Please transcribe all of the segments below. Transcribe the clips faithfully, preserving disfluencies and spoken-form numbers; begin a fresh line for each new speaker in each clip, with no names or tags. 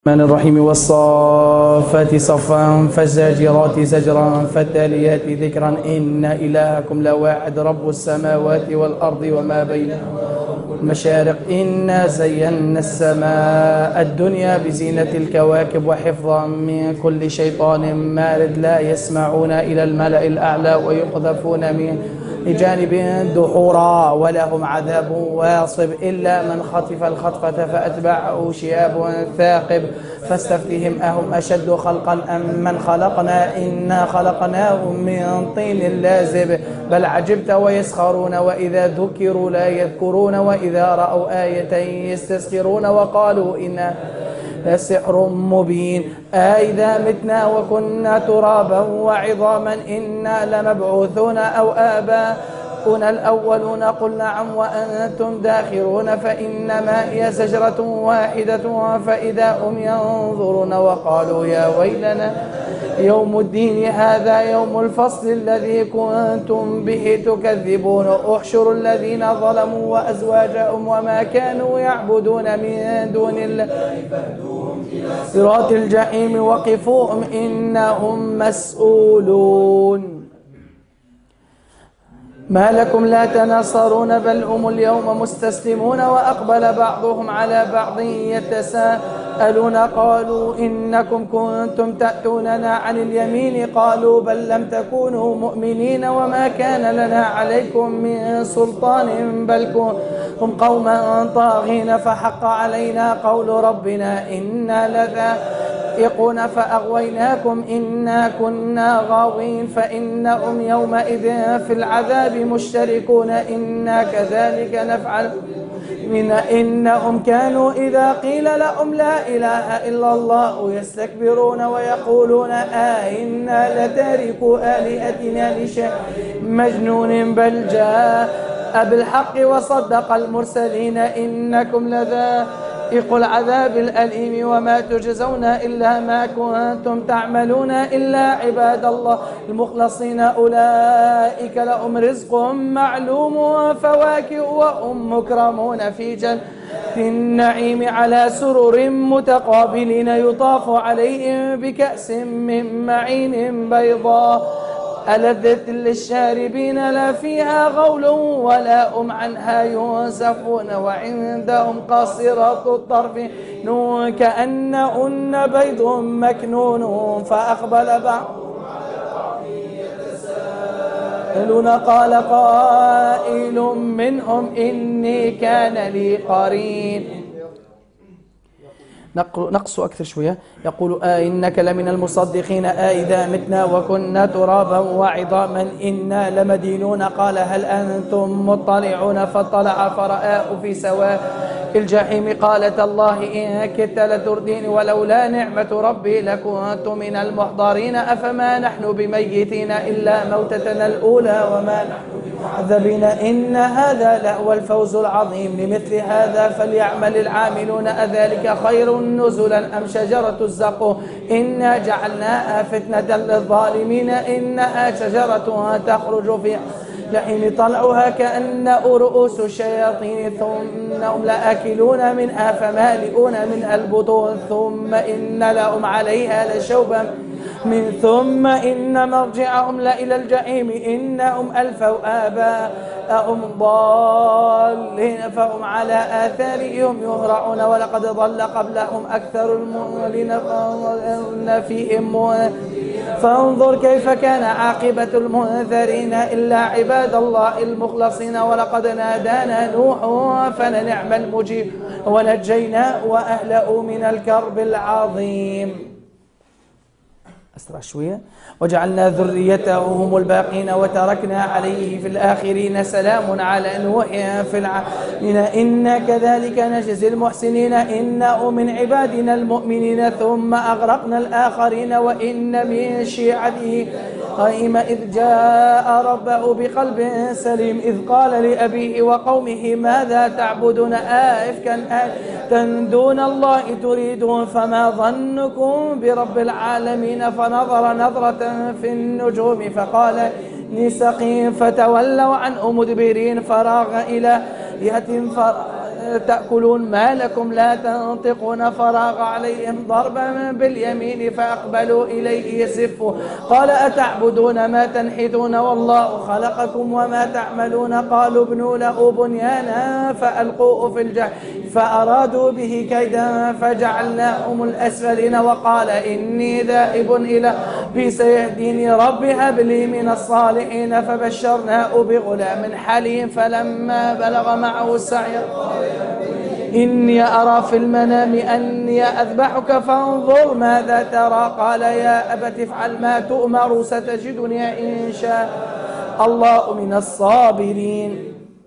الرحمن الرحيم والصافات صفا فالزاجرات زجرا فالتاليات ذكرا إن إلهكم لواحد رب السماوات والأرض وما بينهما المشارق إنا زينا السماء الدنيا بزينة الكواكب وحفظا من كل شيطان مارد لا يسمعون إلى الملأ الأعلى ويقذفون من لجانب دحورا ولهم عذاب واصب إلا من خطف الخطفة فأتبعه شهاب ثاقب فاستفتهم أهم أشد خلقا أم من خلقنا إنا خلقناهم من طين لازب بل عجبت ويسخرون وإذا ذكروا لا يذكرون وإذا رأوا آية يستسخرون وقالوا إنا لسحر مبين أئذا متنا وكنا ترابا وعظاما إنا لمبعوثون أو آباؤنا الأولون قل نعم وأنتم داخرون فإنما هي زجرة واحدة فإذا هم ينظرون وقالوا يا ويلنا يوم الدين هذا يوم الفصل الذي كنتم به تكذبون احشروا الذين ظلموا وأزواجهم وما كانوا يعبدون من دون الله صراط الجحيم وقفوهم إنهم مسؤولون ما لكم لا تناصرون بل هم اليوم مستسلمون وأقبل بعضهم على بعض يتساءلون قالوا إنكم كنتم تأتوننا عن اليمين قالوا بل لم تكونوا مؤمنين وما كان لنا عليكم من سلطان بل كنتم قوما طاغين فحق علينا قول ربنا إنا لذائقون فأغويناكم إنا كنا غاوين فإنهم يومئذ في العذاب مشتركون إنا كذلك نفعل من إنهم كانوا إذا قيل لهم لا إله إلا الله يستكبرون ويقولون آئنا لتاركوا آلهتنا لشيء مجنون بل جاء بالحق وصدق المرسلين إنكم لذائق العذاب الأليم وما تجزون إلا ما كنتم تعملون إلا عباد الله المخلصين أولئك لهم رزق معلوم وفواكه وهم مكرمون في جنة النعيم على سرر متقابلين يطاف عليهم بكأس من معين بيضاء ألذة للشاربين لا فيها غول ولا هم عنها ينزفون وعندهم قاصرات الطرف نون كأنهن بيض مكنون فأقبل بعضهم على بعض يتساءلون قال قائل منهم إني كان لي قرين نقص أكثر شوية يقول آه إنك لمن المصدقين آه إذا متنا وكنا ترابا وعظاما إنا لمدينون قال هل أنتم مطلعون فاطلع فرآه في سواء الجحيم قالت الله إن كدت لتردين ولولا نعمة ربي لكنت من المحضرين أفما نحن بميتين إلا موتتنا الأولى وما نحن بمعذبين إن هذا لهو الفوز العظيم لمثل هذا فليعمل العاملون أذلك خير نزلا أم شجرة الزقوم إنا جعلناها فتنة للظالمين إنها شجرة تخرج في جحيم طلعها كأنه رؤوس الشياطين ثم هم لآكلون منها فمالئون منها البطون ثم إن لهم عليها لشوبا من ثم إن مرجعهم لإلى الجحيم إنهم ألفوا آباءهم ضالين فهم على آثارهم يهرعون ولقد ضل قبلهم أكثر المضلين فيهم فانظر كيف كان عاقبة المنذرين إلا عباد الله المخلصين ولقد نادانا نوح فلنعم المجيب ونجينا وأهله من الكرب العظيم. أسرع شوية وجعلنا ذريته هم الباقين وتركنا عليه في الآخرين سلام على نوح في العالمين إنا كذلك نجزي المحسنين إنه من عبادنا المؤمنين ثم أغرقنا الآخرين وإن من شيعته قائم إذ جاء ربه بقلب سليم إذ قال لأبيه وقومه ماذا تعبدون آئفكا آلهة دون الله تريدون فما ظنكم برب العالمين فنظر نظرة في النجوم فقال إني سقيم فتولوا عنه مدبرين فراغ إلى يأتم تأكلون ما لكم لا تنطقون فراغ عليهم ضربا باليمين فأقبلوا إليه يزفوا قال أتعبدون ما تنحتون والله خلقكم وما تعملون قالوا ابنوا له بنيانا فألقوه في الجحيم فأرادوا به كيدا فجعلناهم الأسفلين وقال إني ذاهب إلى ربي سيهديني ربي هب لي من الصالحين فبشرناه بغلام حليم فلما بلغ معه السعي إني أرى في المنام أني أذبحك فانظر ماذا ترى قال يا أبت افعل ما تؤمر ستجدني إن شاء الله من الصابرين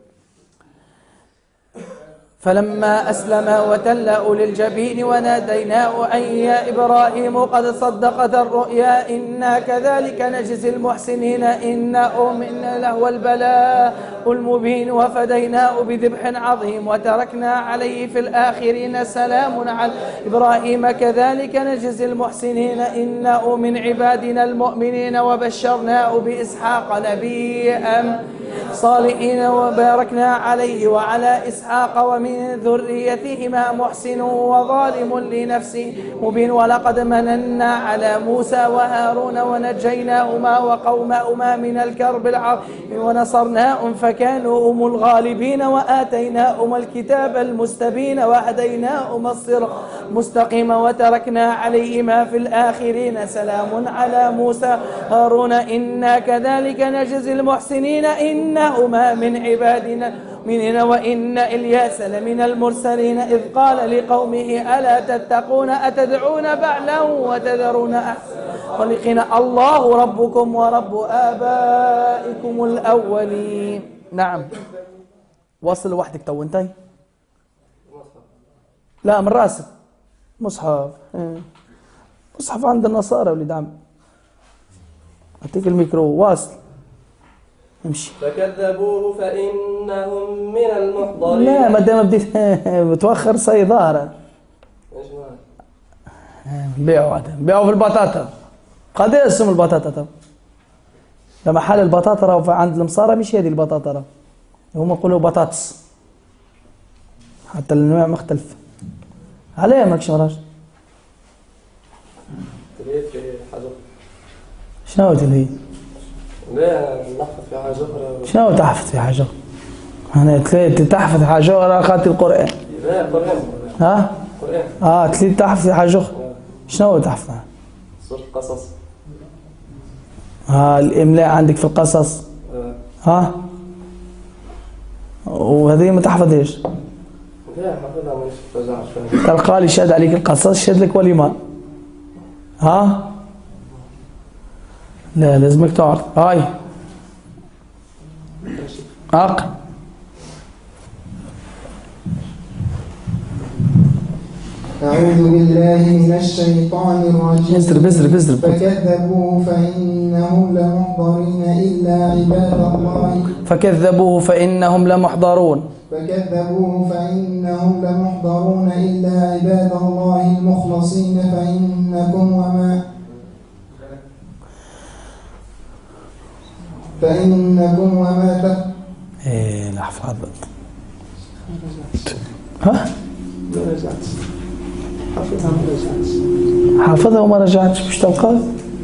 فلما أسلم وتلأ للجبين وناديناه أن يا إبراهيم قد صدقت الرؤيا إنا كذلك نجزي المحسنين إنه منا لهو البلاء المبين وفديناه بذبح عظيم وتركنا عليه في الآخرين سلام على إبراهيم كذلك نجزي المحسنين إنه من عبادنا المؤمنين وبشرناه بإسحاق نبيا صالحين وباركنا عليه وعلى إسحاق ومن ذريتهما محسن وظالم لنفسه مبين ولقد مننا على موسى وهارون ونجيناهما وقومهما من الكرب العظيم ونصرناهم فكانوا هم الغالبين وآتيناهم الكتاب المستبين وهديناهما الصراط المستقيم وتركنا عليهما في الآخرين سلام على موسى هارون إنا كذلك نجزي المحسنين إنهما من عبادنا المؤمنين وإن إلياس لمن المرسلين إذ قال لقومه ألا تتقون أتدعون بعلا وتذرون أحسن خلقين الله ربكم ورب آبائكم الأولين. نعم وصل وحدك تو انتهي لا من راسك مصحف مصحف عند النصارى ولد عم أعطيك الميكرو واصل امشي.
فكذبوه فإنهم من المحضرين.
لا ما دام بديت بتوخر صي ظاهرة
ايش
بيعوا هذا بيعوا في البطاطا قد ايه اسم البطاطا تو لما حال البطاطا راهو عند المصارى مش هذه البطاطا راهو هم يقولوا بطاطس حتى النوع مختلف عليه ماكش مراج
تريد في حاجة
شنو تلهي
لا نحفظ في حاجة أخرى.
شنو تحفظ في حاجة أنا تليت تحفظ حاجة أخرى خاطر القرآن
لا قرآن
ها
قرآن
اه تليت تحفظ في حاجة أخرى شنو تحفظ
سورة القصص
ها الإملاء عندك في القصص
آه.
ها وهذه ما تحفظيش
لا حفظها مش فزعت شوية
تلقى لي شاد عليك القصص شاد لك وليمان ها لا لازمك تعرف هاي اق
أعوذ بالله من الشيطان الرجيم.
بزر بزر بزر
فكذبوه فإنهم لمحضرين إلا عباد الله
فكذبوه فإنهم لمحضرون
فكذبوه فإنهم لمحضرون إلا عباد الله المخلصين فإنكم وما فإنكم وما تك
ايه لحظة ها
حفظها ما رجعتش
حافظها وما رجعتش مش تلقاه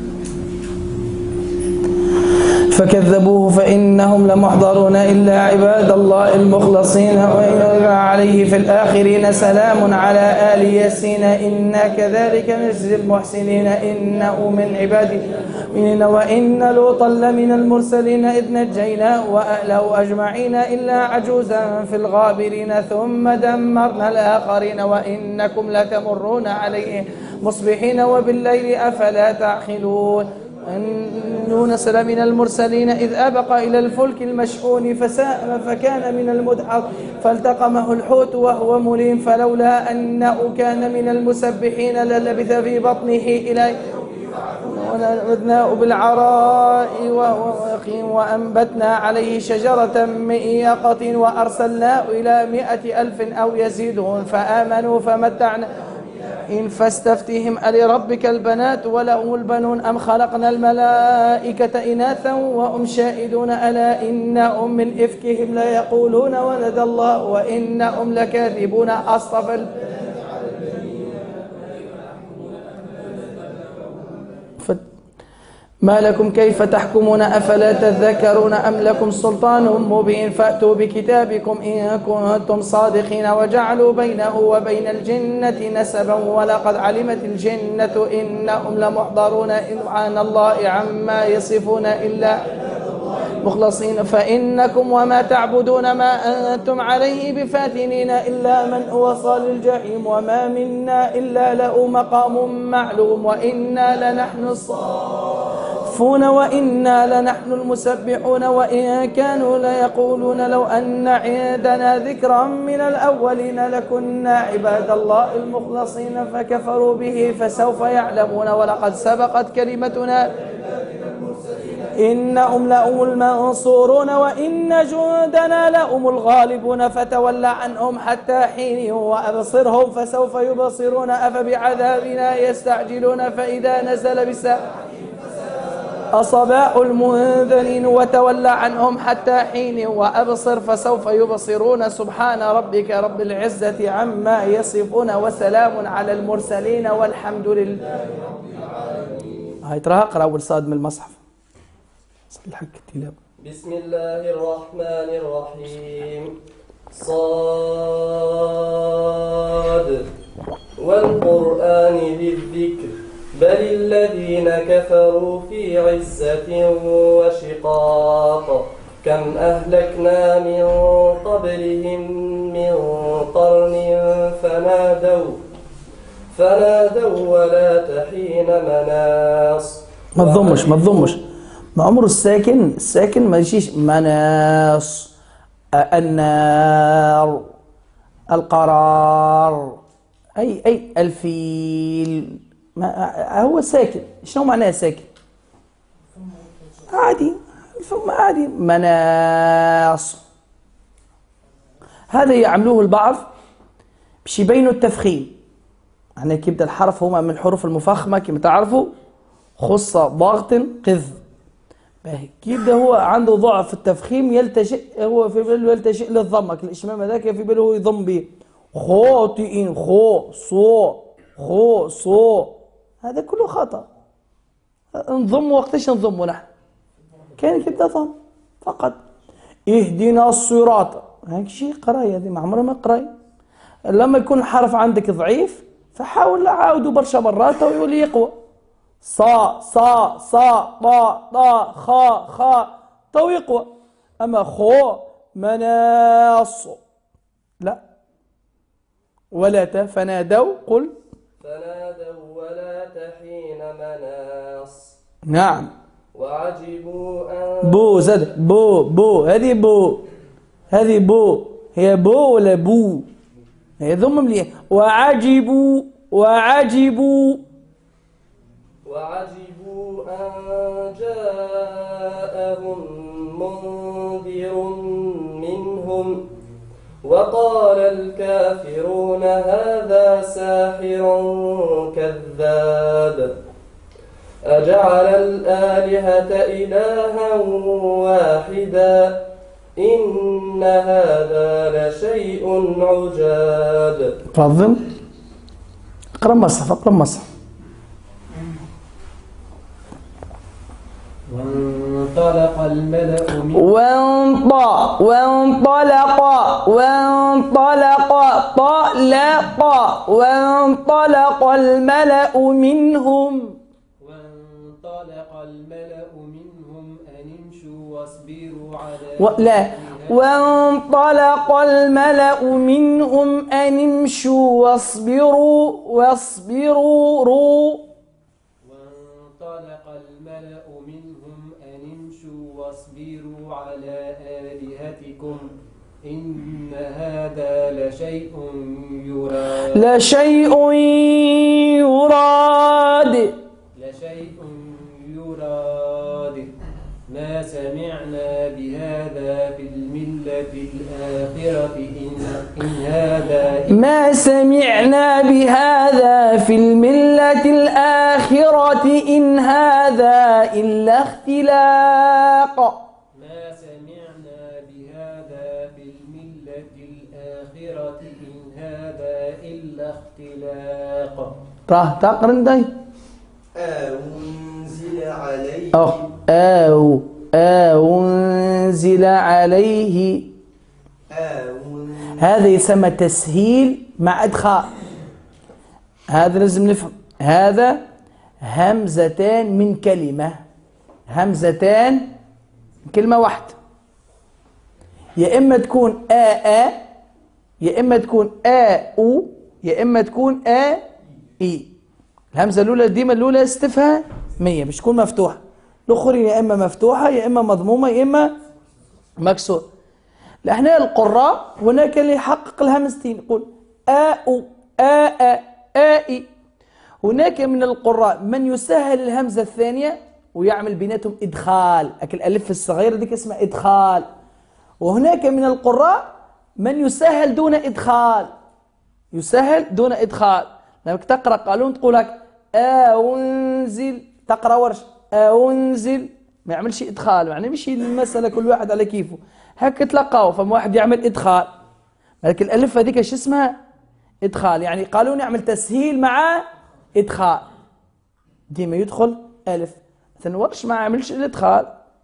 فكذبوه فإنهم لمحضرون إلا عباد الله المخلصين وإن عليه في الآخرين سلام على آل ياسين إنا كذلك نجزي المحسنين إنه من عبادنا وإن لوطا لمن المرسلين إذ نجيناه وأهله أجمعين إلا عجوزا في الغابرين ثم دمرنا الآخرين وإنكم لتمرون عليهم مصبحين وبالليل أفلا تعقلون يونس لمن المرسلين إذ أبق إلى الفلك المشحون فساهم فكان من المدحض فالتقمه الحوت وهو مليم فلولا أنه كان من المسبحين للبث في بطنه إلى ونبذناه بالعراء وهو يقيم وأنبتنا عليه شجرة من يقطين وأرسلناه إلى مائة ألف أو يزيدون فآمنوا فمتعنا شيء فاستفتهم ألربك البنات ولهم البنون أم خلقنا الملائكة إناثا وهم شاهدون ألا إنهم من إفكهم ليقولون ولد الله وإنهم لكاذبون أصطفى ما لكم كيف تحكمون أفلا تذكرون أم لكم سلطان مبين فأتوا بكتابكم إن كنتم صادقين وجعلوا بينه وبين الجنة نسبا ولقد علمت الجنة إنهم لمحضرون سبحان الله عما يصفون إلا مخلصين فإنكم وما تعبدون ما أنتم عليه بفاتنين إلا من هو صال الجحيم وما منا إلا له مقام معلوم وإنا لنحن الصافون وإنا لنحن المسبحون وإن كانوا ليقولون لو أن عندنا ذكرا من الأولين لكنا عباد الله المخلصين فكفروا به فسوف يعلمون ولقد سبقت كلمتنا إنهم لهم المنصورون وإن جندنا لهم الغالبون فتول عنهم حتى حين وأبصرهم فسوف يبصرون أفبعذابنا يستعجلون فإذا نزل بالسماء أصباح المنذرين وتول عنهم حتى حين وأبصر فسوف يبصرون سبحان ربك رب العزة عما يصفون وسلام على المرسلين والحمد لله. هاي تراها اقرأ أول صاد من المصحف.
بسم الله الرحمن الرحيم صاد والقرآن ذي الذكر بل الذين كفروا في عزة وشقاق كم أهلكنا من قبلهم من قرن فنادوا فنادوا ولا تحين مناص.
ما تضمش ما تضمش ما عمره الساكن الساكن ما يجيش مناص النار القرار أي أي الفيل ما هو ساكن. شنو معناه ساكن؟ عادي ثم عادي مناص. هذا يعملوه البعض باش يبينوا التفخيم. يعني كيبدا الحرف هما من الحروف المفخمة كما تعرفوا خصة ضغط قذ كيبدا هو عنده ضعف في التفخيم يلتجئ هو في باله يلتجئ للضمة الإشمام هذاك في باله هو يضم به خاطئين خو صو خو صو هذا كله خطأ. نضم وقتاش نضمه نحن كان كيبدا ضم فقط اهدنا الصراط هيك شيء قرايه هذه ما عمرها ما قرايه. لما يكون الحرف عندك ضعيف فحاول عاودوا برشا مرات ويولي يقوى صا صا صا طا طا خا خا تو يقوى. اما خو مناص لا ولا فنادوا قل
فنادوا ولا تحين مناص.
نعم
وعجبوا أن
بو زاد بو بو هذه بو هذه بو هي بو ولا بو هي ضم مليح. وعجبوا وعجبوا
وعجبوا أن جاءهم منذر منهم وقال الكافرون هذا ساحر كذاب أجعل الآلهة إلها واحدا إن هذا لشيء عجاب.
تفضل اقرأ مصحف اقرأ مصحف.
وانطلق الملأ من
وانطلق وانطلق وانطلق طلق وانطلق الملأ منهم
وانطلق الملأ منهم أن امشوا واصبروا على
لا وانطلق الملأ منهم أن امشوا واصبروا واصبروا رو
وانطلق الملأ منهم أن امشوا واصبروا على آلهتكم إن هذا لشيء يراد
لشيء يراد
لشيء يراد ما سمعنا بهذا في الملة الآخرة إن, إن هذا
ما سمعنا بهذا في الملة الآخرة إن هذا إلا اختلاق.
ما سمعنا بهذا في الملة الآخرة إن هذا إلا اختلاق.
راه تقرن داي
أنزل عليه
أو أو أنزل عليه.
أنزل
هذا يسمى تسهيل مع إدخال. هذا لازم نفهم. هذا همزتان من كلمة، همزتان من كلمة واحدة. يا إما تكون آ آ، يا إما تكون آ أو، يا إما تكون آ إي. الهمزة الأولى ديما الأولى استفهامية مش تكون مفتوحة. الأخرين يا إما مفتوحة يا إما مضمومة يا إما مكسور. لإحنا القراء هناك اللي يحقق الهمزتين يقول آ أو آ آ آ إي. هناك من القراء من يسهل الهمزة الثانية ويعمل بيناتهم إدخال، لكن الألف الصغيرة ديك اسمها إدخال. وهناك من القراء من يسهل دون إدخال، يسهل دون إدخال. لما تقرأ قالون تقول لك أنزل، تقرأ ورش أنزل ما يعملش إدخال، يعني مش المسألة كل واحد على كيفه. هكا تلقاو فما واحد يعمل إدخال، لكن الألف هذيك ايش اسمها؟ إدخال. يعني قالون يعمل تسهيل مع إدخال، ديما يدخل ألف. مثلا ورش ما عملش الإدخال،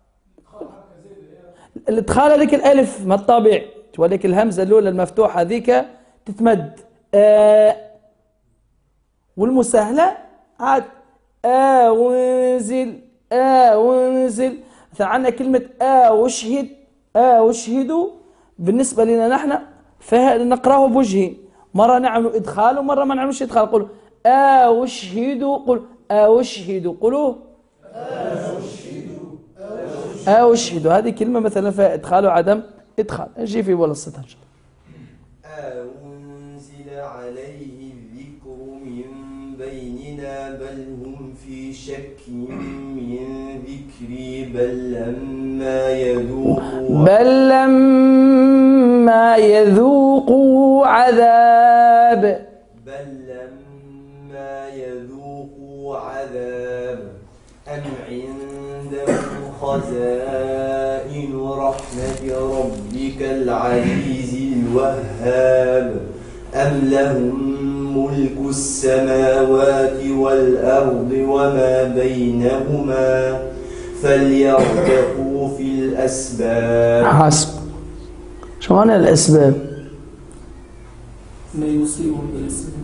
الإدخال هذيك الألف ما الطبيعي، ولك الهمزة الأولى المفتوحة هذيك تتمد آه، والمسهلة عاد أنزل أنزل. مثلا عندنا كلمة أشهد أشهد بالنسبة لنا نحن فنقرأه بوجهين، مرة نعمل إدخال ومرة ما نعملش إدخال. قولوا أشهد، قولوا أشهد، قولوا أشهد. هذه كلمة مثلا فيها إدخال وعدم إدخال، نجي في ولا السطر إن شاء الله.
أنزل عليه الذكر من بيننا بل هم في شك من ذكري بل لما يذوقوا
بل لما يذوقوا عذاب
بل لما يذوقوا عذاب أم عندهم خزائن رحمة ربك العزيز الوهاب أم لهم ملك السماوات والأرض وما بينهما فليرتقوا في الأسباب.
حسب. شو معنى الأسباب؟
ما يصيبهم بالأسباب.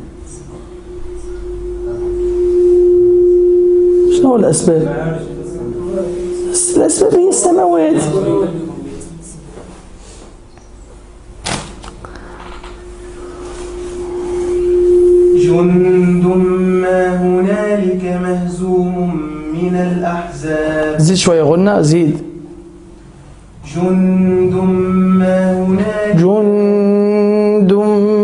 شنو الأسباب؟ الأسباب هي السماوات.
جند ما هنالك مهزوم من الأحزاب.
زيد شوية غنى، زيد.
جند ما هنالك
جند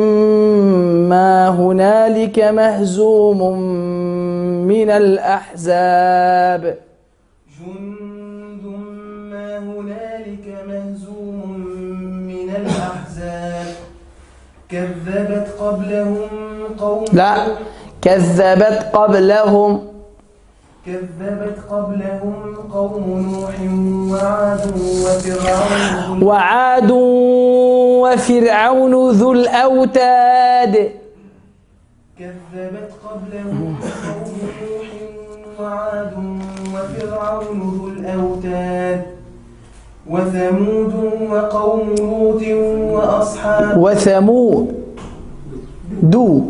ما هنالك مهزوم من الأحزاب.
جند ما هنالك مهزوم من الأحزاب كذبت قبلهم قوم
لا، كذبت قبلهم
كذبت قبلهم قوم نوح وعاد وفرعون
وعاد وفرعون ذو الأوتاد.
كذبت قبلهم قوم نوح وعاد وفرعون ذو الأوتاد وثمود وقوم لوط وأصحاب
وثمود دو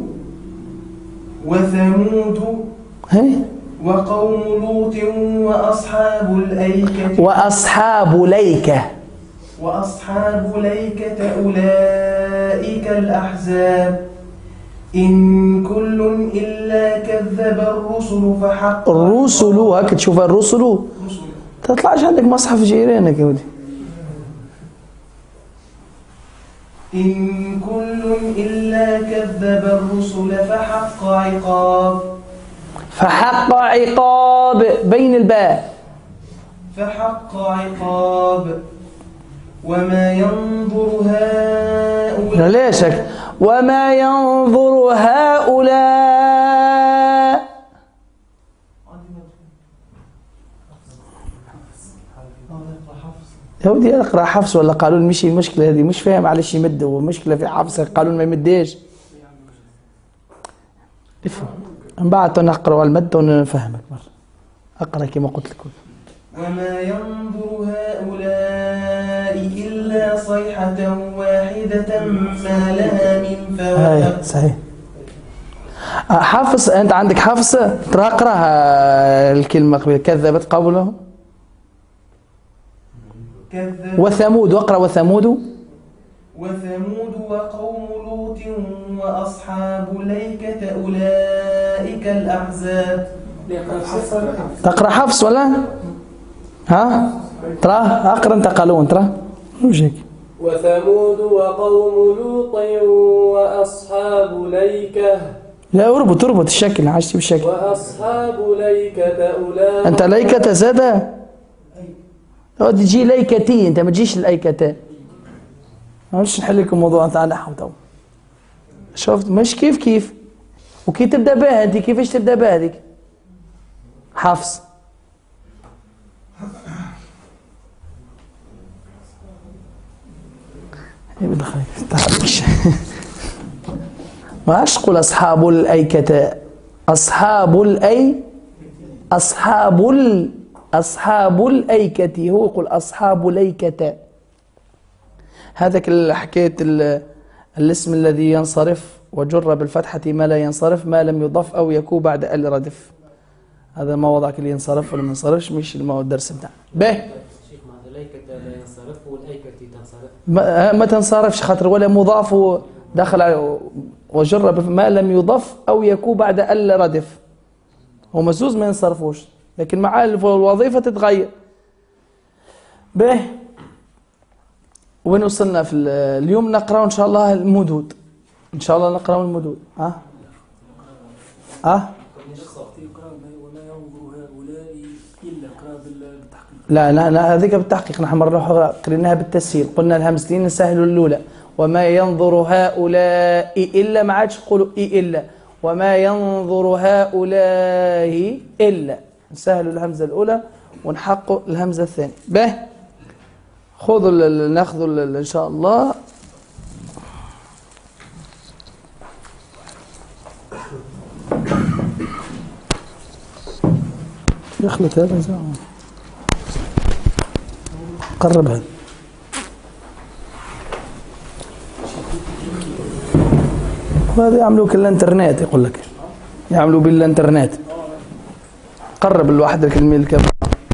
وثمود
هي
وقوم لوط وأصحاب الأيكة
وأصحاب ليكة
وأصحاب ليكة أولئك الأحزاب إن كل إلا كذب الرسل فحق
الرسل. هكا تشوف الرسل تطلعش عندك مصحف جيرانك يا ودي.
إن كل إلا كذب الرسل فحق عقاب
فحق عقاب بين الباء
فحق عقاب وما ينظر هؤلاء
ليش هيك؟ وما ينظر هؤلاء يا ودي اقرا حفص ولا قالون؟ مش المشكله هذه، مش فاهم على شي يمد، ومشكله في حفص قالون ما يمديش. افهم من بعد نقرا المد ونفهمك مره. اقرا كما قلت لكم.
وما ينظر هؤلاء إلا صيحة واحدة ما لها من فواق.
صحيح. حافظ، أنت عندك حافظ ترى اقراها الكلمة قبل كذبت قوله
كذب
وثمود، واقرأ وثمود
وثمود وقوم لوط وأصحاب الأيكة أولئك الأحزاب.
تقرأ حفص ولا؟ ها؟ ترى اقرأ انت قالون ترى وجهك.
وثمود وقوم لوط وأصحاب الأيكة.
لا اربط اربط الشكل، عايش بالشكل.
وأصحاب الأيكة أولئك.
انت ليكة زادة؟ تجي ليكتي، انت ما تجيش الايكتان. معلش نحل لكم موضوع تاع نحو تو. شفت مش كيف كيف وكيف تبدا بها انت، كيفاش تبدا بها هذيك؟ حفص. ما عادش تقول أصحاب الأيكة، أصحاب الأي أصحاب ال أصحاب الأيكة، هو يقول أصحاب الأيكة. هذاك الحكاية الاسم الذي ينصرف وجر بالفتحة ما لا ينصرف ما لم يضاف أو يكون بعد ال ردف، هذا ما وضعك اللي ينصرف ولا ما ينصرفش، مش الدرس بتاعنا. به
الأيكة لا ينصرف والأيكة تنصرف.
ما, ما تنصرفش خاطر ولا مضاف داخل على وجر ما لم يضاف أو يكون بعد ال ردف، هو مسوز ما ينصرفوش، لكن مع الوظيفة تتغير. به وين وصلنا في اليوم؟ نقرأ إن شاء الله المدود، إن شاء الله نقرأ المدود. ها ها لا لا لا هذيك بالتحقيق، نحن مرة قريناها بالتسهيل، قلنا الهمزتين نسهلوا الأولى. وما ينظر هؤلاء إلا، ما عادش تقولوا إي إلا، وما ينظر هؤلاء إلا، نسهلوا الهمزة الأولى ونحقوا الهمزة الثانية. به خذوا ناخذوا إن شاء الله يخلط هذا زي قرب هذا. وهذا يعملوا كالانترنت، يقول لك يعملوا بالانترنت. قرب الواحد الكلمة الكاميرا.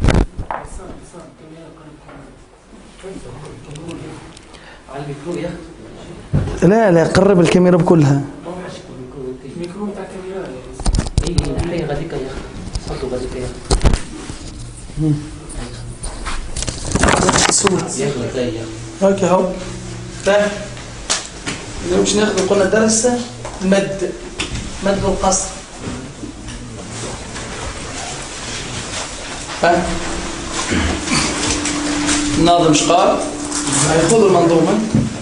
لا لا قرب الكاميرا بكلها.
الميكرو تاع الكاميرا اي الحين غاديك يا اخي صوتو غاديك يا اخي الصوت يا اخي
هاك اهو. فاهم اليوم باش ناخذ قلنا درس المد، مد القصر. فاهم الناظم ايش قال؟ خذوا المنظومه.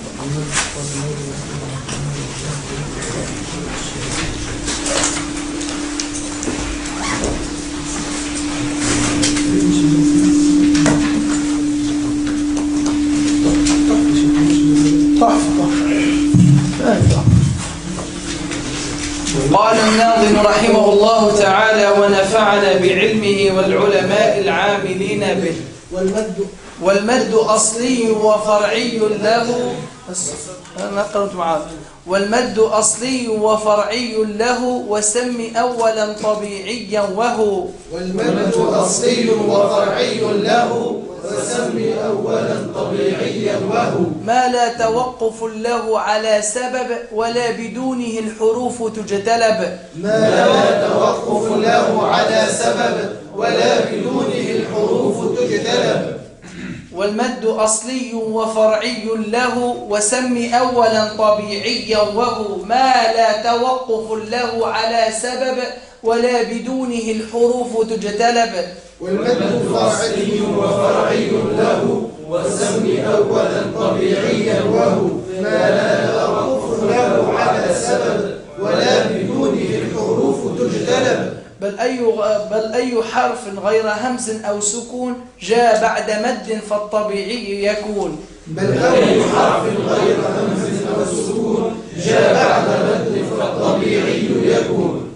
قال الناظم رحمه الله تعالى ونفعنا بعلمه والعلماء العاملين به. والمد والمد أصلي وفرعي له. أنا قرأت معاذ. والمد أصلي وفرعي له وسم أولا طبيعيا وهو.
والمد أصلي وفرعي له وسم أولا طبيعيا وهو
ما لا توقف له على سبب ولا بدونه الحروف تجتلب.
ما لا توقف له على سبب ولا بدونه الحروف تجتلب.
والمد أصلي وفرعي له وسم أولا طبيعيا وهو ما لا توقف له على سبب ولا بدونه الحروف تجتلب.
والمد أصلي وفرعي له وسم أولا طبيعيا وهو ما لا توقف له على سبب ولا بدونه الحروف تجتلب.
بل أي بل أي حرف غير همز أو سكون جاء بعد مد فالطبيعي يكون.
بل أي حرف غير همز أو سكون جاء بعد مد فالطبيعي يكون.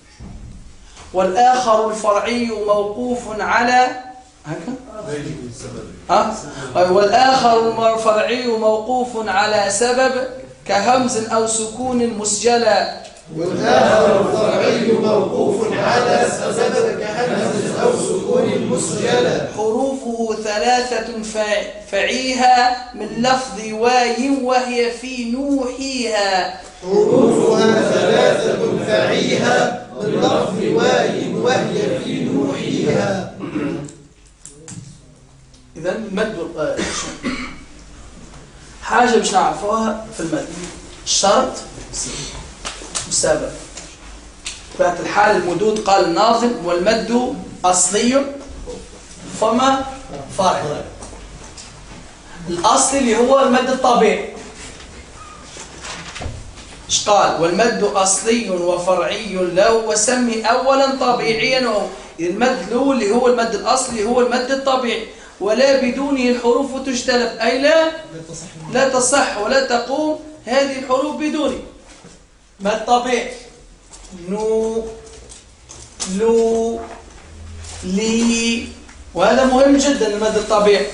والآخر الفرعي موقوف على أه؟ والآخر الفرعي موقوف على سبب كهمز أو سكون مسجلا.
والآخر الفرعي موقوف على سبب كهمز أو سكون مسجلا.
حروفه ثلاثة فعيها من لفظ واي وهي في نوحيها.
حروفها ثلاثة فعيها من لفظ واي وهي في نوحيها.
إذا المد حاجة مش نعرفوها في المد، الشرط والسبب. بهذه الحال المدود قال الناظم والمد أصلي فما فرع. الأصل اللي هو المد الطبيعي. ايش قال؟ والمد أصلي وفرعي له وسمي أولا طبيعيا. المد له اللي هو المد الأصلي هو المد الطبيعي، ولا بدونه الحروف تجتلب، أي لا لا تصح ولا تقوم هذه الحروف بدونه. مد طبيعي نو لو لي، وهذا مهم جدا المد الطبيعي.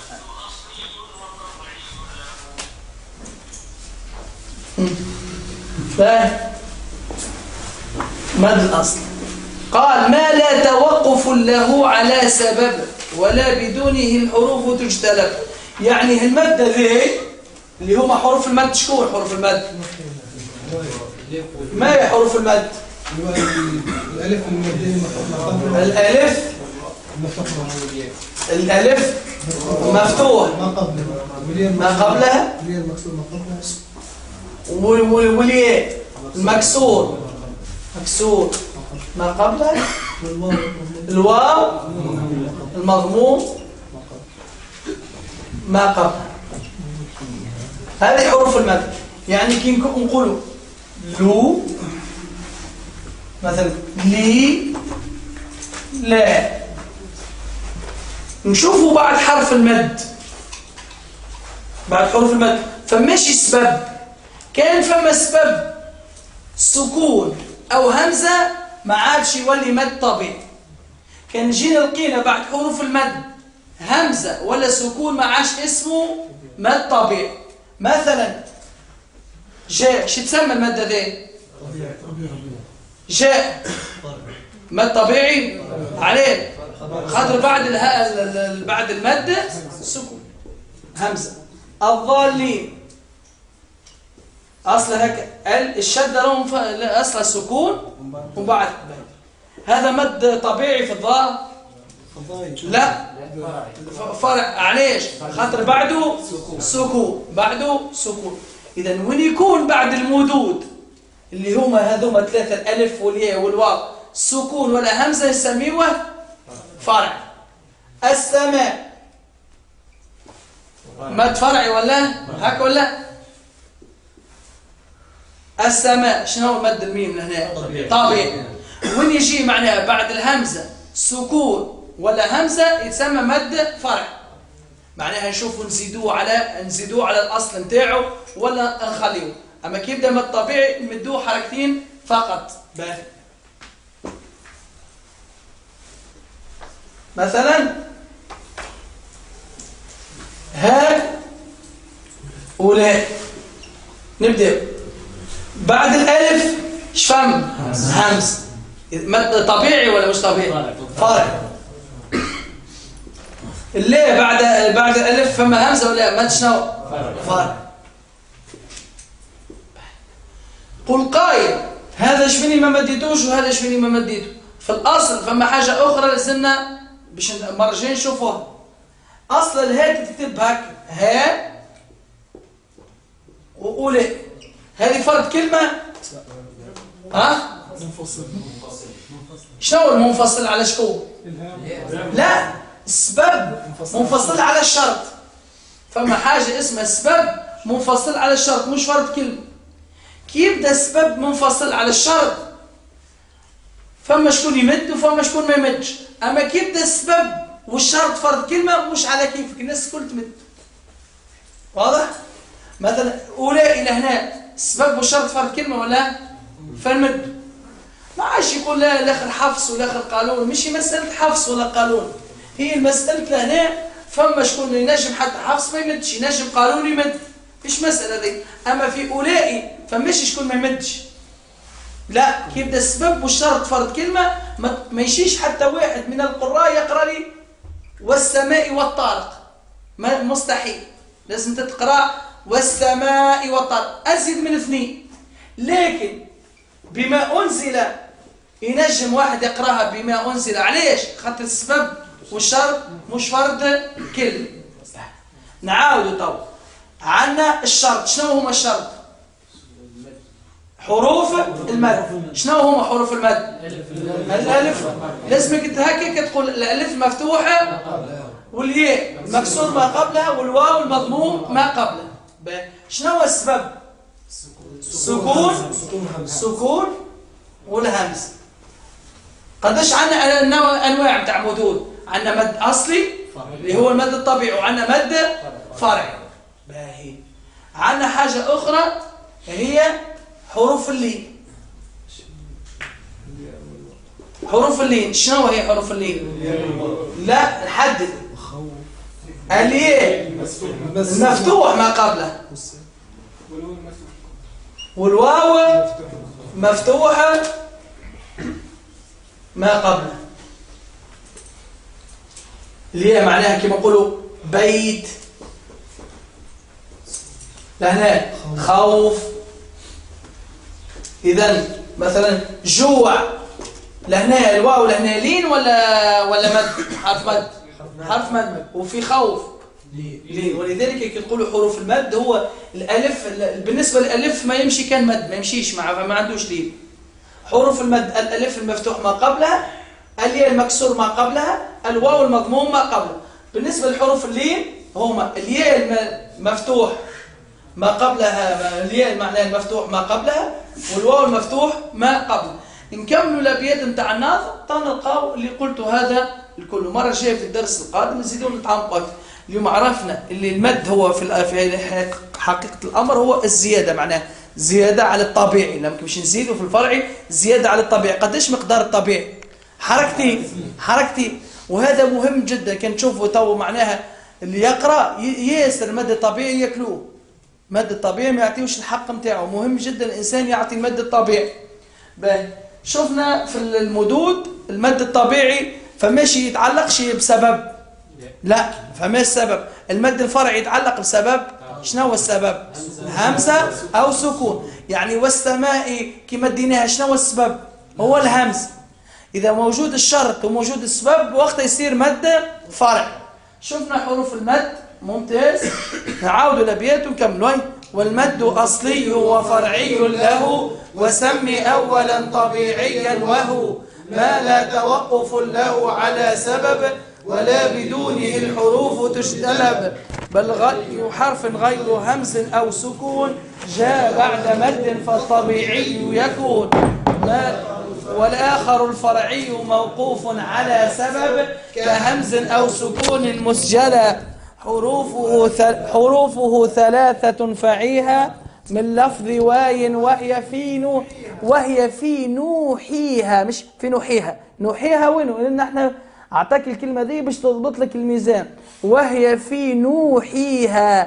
فاهم؟ مد الأصل قال ما لا توقف له على سبب ولا بدونه الحروف تجتلب. يعني المادة ذي اللي هما حروف المد، شكون حروف المد؟ ما هي حروف المد؟
الألف
الألف الألف مفتوح ما قبلها والياء المكسور مكسور ما قبلها، الواو المضموم ما قبلها. هذه حروف المد. يعني كي نقولوا لو مثلا لي لا، نشوفوا بعد حرف المد بعد حروف المد فماشي سبب. كان فما سبب سكون أو همزة ما عادش يولي مد طبيعي. كان جينا لقينا بعد حروف المد همزة ولا سكون ما عادش اسمه مد طبيعي. مثلا جاء، شو تسمى المادة ذي؟ جاء مد طبيعي عليه خاطر بعد اله... بعد المد سكون همزة. الضالين اصل هيك الشده لهم ف... اصل السكون وبعد هذا مد طبيعي في الضاء؟ لا فرع. علاش؟ خاطر بعده سكون بعده سكون. اذا وين يكون بعد المدود اللي هما هذوما ثلاثه الالف والياء والواو سكون ولا همزه يسميوه فرع. السماء مد فرعي ولا هكا ولا؟ السماء شنو هو مد الميم هنا؟ طبيعي. وين يجي معناها بعد الهمزه سكون ولا همزه يتسمى مد فرع. معناها نشوفوا نزيدوه على نزيدوه على الاصل نتاعو ولا نخليوه. اما كي يبدا مد طبيعي نمدوه حركتين فقط. باهي مثلا ها ولا نبدا بعد الالف ايش فهم؟ همز. مد طبيعي ولا مش طبيعي؟ فرع. اللي بعد بعد الالف فما همزه ولا مد شنو؟ فرع. قل قائل هذا شفني ما مديتوش وهذا شفني ما مديته. في الاصل فما حاجه اخرى لازمنا باش مرجين نشوفوها. اصل الهاء تكتب هك ها وقولي هذه فرد كلمه ها منفصل. شنو المنفصل على شكون؟ لا السبب منفصل على الشرط. فما حاجه اسمها السبب منفصل على الشرط مش فرد كلمه. كي يبدا السبب منفصل على الشرط فما شكون يمد وفما شكون ما يمدش. اما كي يبدا السبب والشرط فرض كلمه مش على كيفك، الناس الكل تمد. واضح؟ مثلا اولئك الى هنا السبب والشرط فرض كلمه ولا فنمد. ما عادش يقول لا الاخر حفص والاخر قانون، مش مساله حفص ولا قانون، هي المساله لهنا فما شكون ينجم حتى حفص ما يمدش، ينجم قانون يمد، مش مساله ذي. اما في اولئك فمش شكون ما يمدش، لا كي يبدا السبب والشرط فرض كلمه ما يشيش حتى واحد من القراء يقرا لي والسماء والطارق، ما مستحيل، لازم تقرا والسماء والطارق ازيد من اثنين. لكن بما انزل ينجم واحد يقراها بما انزل، علاش؟ خاطر السبب والشرط مش فرض كلمه. نعاودوا تو عندنا الشرط. شنو هما الشرط؟ حروف المد. شنو هما حروف المد؟ الالف. لازمك تهكك تقول الالف مفتوحه والياء مكسور ما قبلها والواو المضموم ما قبلها. شنو هو السبب؟ سكون سكون والهمز. قداش عندنا انواع نتاع مدود؟ عندنا مد اصلي اللي هو المد الطبيعي، وعندنا مد فرعي. باهي. عندنا حاجه اخرى هي حروف اللين. حروف اللين شنو هي حروف اللين؟ لا نحدد. الياء المفتوح ما قبله والواو مفتوحه ما قبله. الياء معناها كما نقولوا بيت، لهنا خوف. إذن مثلا جوع، لهنا الواو لهنا لين ولا ولا مد؟ حرف مد، حرف مد. وفي خوف لين، ولذلك يقولوا حروف المد هو الالف. بالنسبه للالف ما يمشي كان مد، ما يمشيش مع ما عندوش لين. حروف المد الالف المفتوح ما قبلها، الياء المكسور ما قبلها، الواو المضموم ما قبله. بالنسبه لحروف اللين هما الياء المفتوح ما قبلها، الياء معناها المفتوح ما قبلها، والواو المفتوح ما قبله. نكملوا الابيات نتاع الناظم تنلقاو اللي قلته هذا الكل. مره جايه في الدرس القادم نزيدوا نتعمقوا اكثر. اليوم عرفنا اللي المد هو في حقيقه الامر هو الزياده، معناه زياده على الطبيعي. لما باش نزيدوا في الفرعي زياده على الطبيعي. قداش مقدار الطبيعي؟ حركتي حركتي وهذا مهم جدا. كان تشوفوا تو معناها اللي يقرا ياسر مد الطبيعي ياكلوه. مد الطبيعي ما يعطيوش الحق نتاعو. مهم جدا الانسان يعطي المد الطبيعي. باهي. شفنا في المدود المد الطبيعي فماشي يتعلقش بسبب، لا فماش سبب. المد الفرعي يتعلق بسبب. شنو هو السبب؟ همزه او سكون. يعني والسماء كما ديناها شنو هو السبب؟ هو الهمز. اذا موجود الشرط وموجود السبب وقتها يصير مد فرع. شفنا حروف المد. ممتاز. نعاود الابيات ونكمل. والمد اصلي وفرعي له، وسمي اولا طبيعيا وهو ما لا توقف له على سبب، ولا بدونه الحروف تجتلب، بل غير حرف غير همز او سكون جاء بعد مد فالطبيعي يكون. والآخر الفرعي موقوف على سبب كهمز أو سكون مسجلا. حروفه حروفه ثلاثة فعيها من لفظ واي وهي في نو وهي في نوحيها، مش في نوحيها. نوحيها وينو؟ لأن احنا أعطاك الكلمة دي باش تضبط لك الميزان. وهي في نوحيها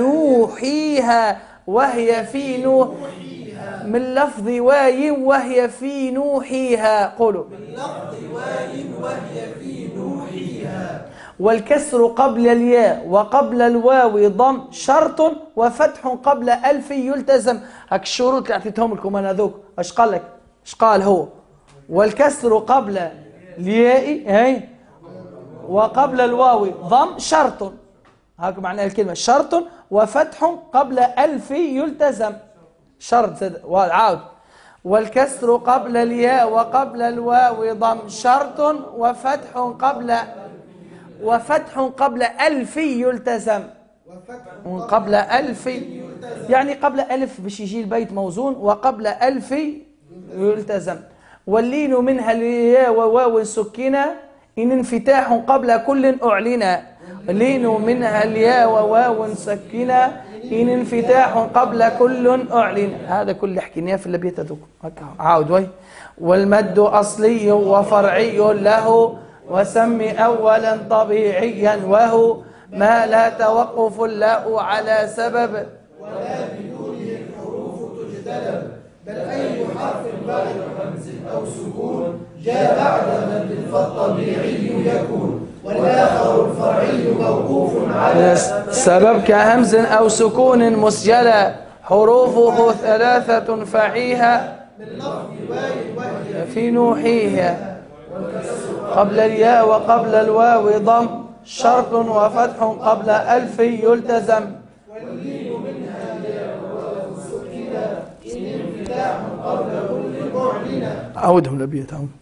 نوحيها وهي في نو من لفظ واي وهي في نوحيها. قولوا من لفظ واي وهي في نوحيها. والكسر قبل الياء وقبل الواو ضم شرط وفتح قبل ألف يلتزم. هك الشروط اللي اعطيتهم لكم انا ذوك. اش قال لك؟ اش قال هو؟ والكسر قبل الياء هي وقبل الواو ضم شرط. هاك معنى الكلمه شرط وفتح قبل ألف يلتزم. شرط عاود. والكسر قبل الياء وقبل الواو ضم شرط وفتح قبل وفتح قبل ألف يلتزم. قبل ألف يعني قبل ألف باش يجي البيت موزون، وقبل ألف يلتزم. واللين منها الياء وواو سكنة إن انفتاح قبل كل أعلنا. اللين منها الياء وواو سكنة إن انفتاح قبل كل أعلن. هذا كل حكيناه في الأبيات هذوك. عاود وي. والمد أصلي وفرعي له وسم أولا طبيعيا وهو ما لا توقف له على سبب
ولا بدونه الحروف تجتلب بل أي حرف غير همز أو سكون جاء بعد مد فالطبيعي يكون والآخر الفرعي موقوف على
سبب كهمز أو سكون مسجلة حروفه ثلاثة فعيها
من لفظ واو
في نوحيها قبل الياء وقبل الواو ضم شرط وفتح قبل ألف يلتزم.
واللين منها الياء وواو سكنة إن انفتاح قبل كل معلنة.
عودهم الأبيات عود.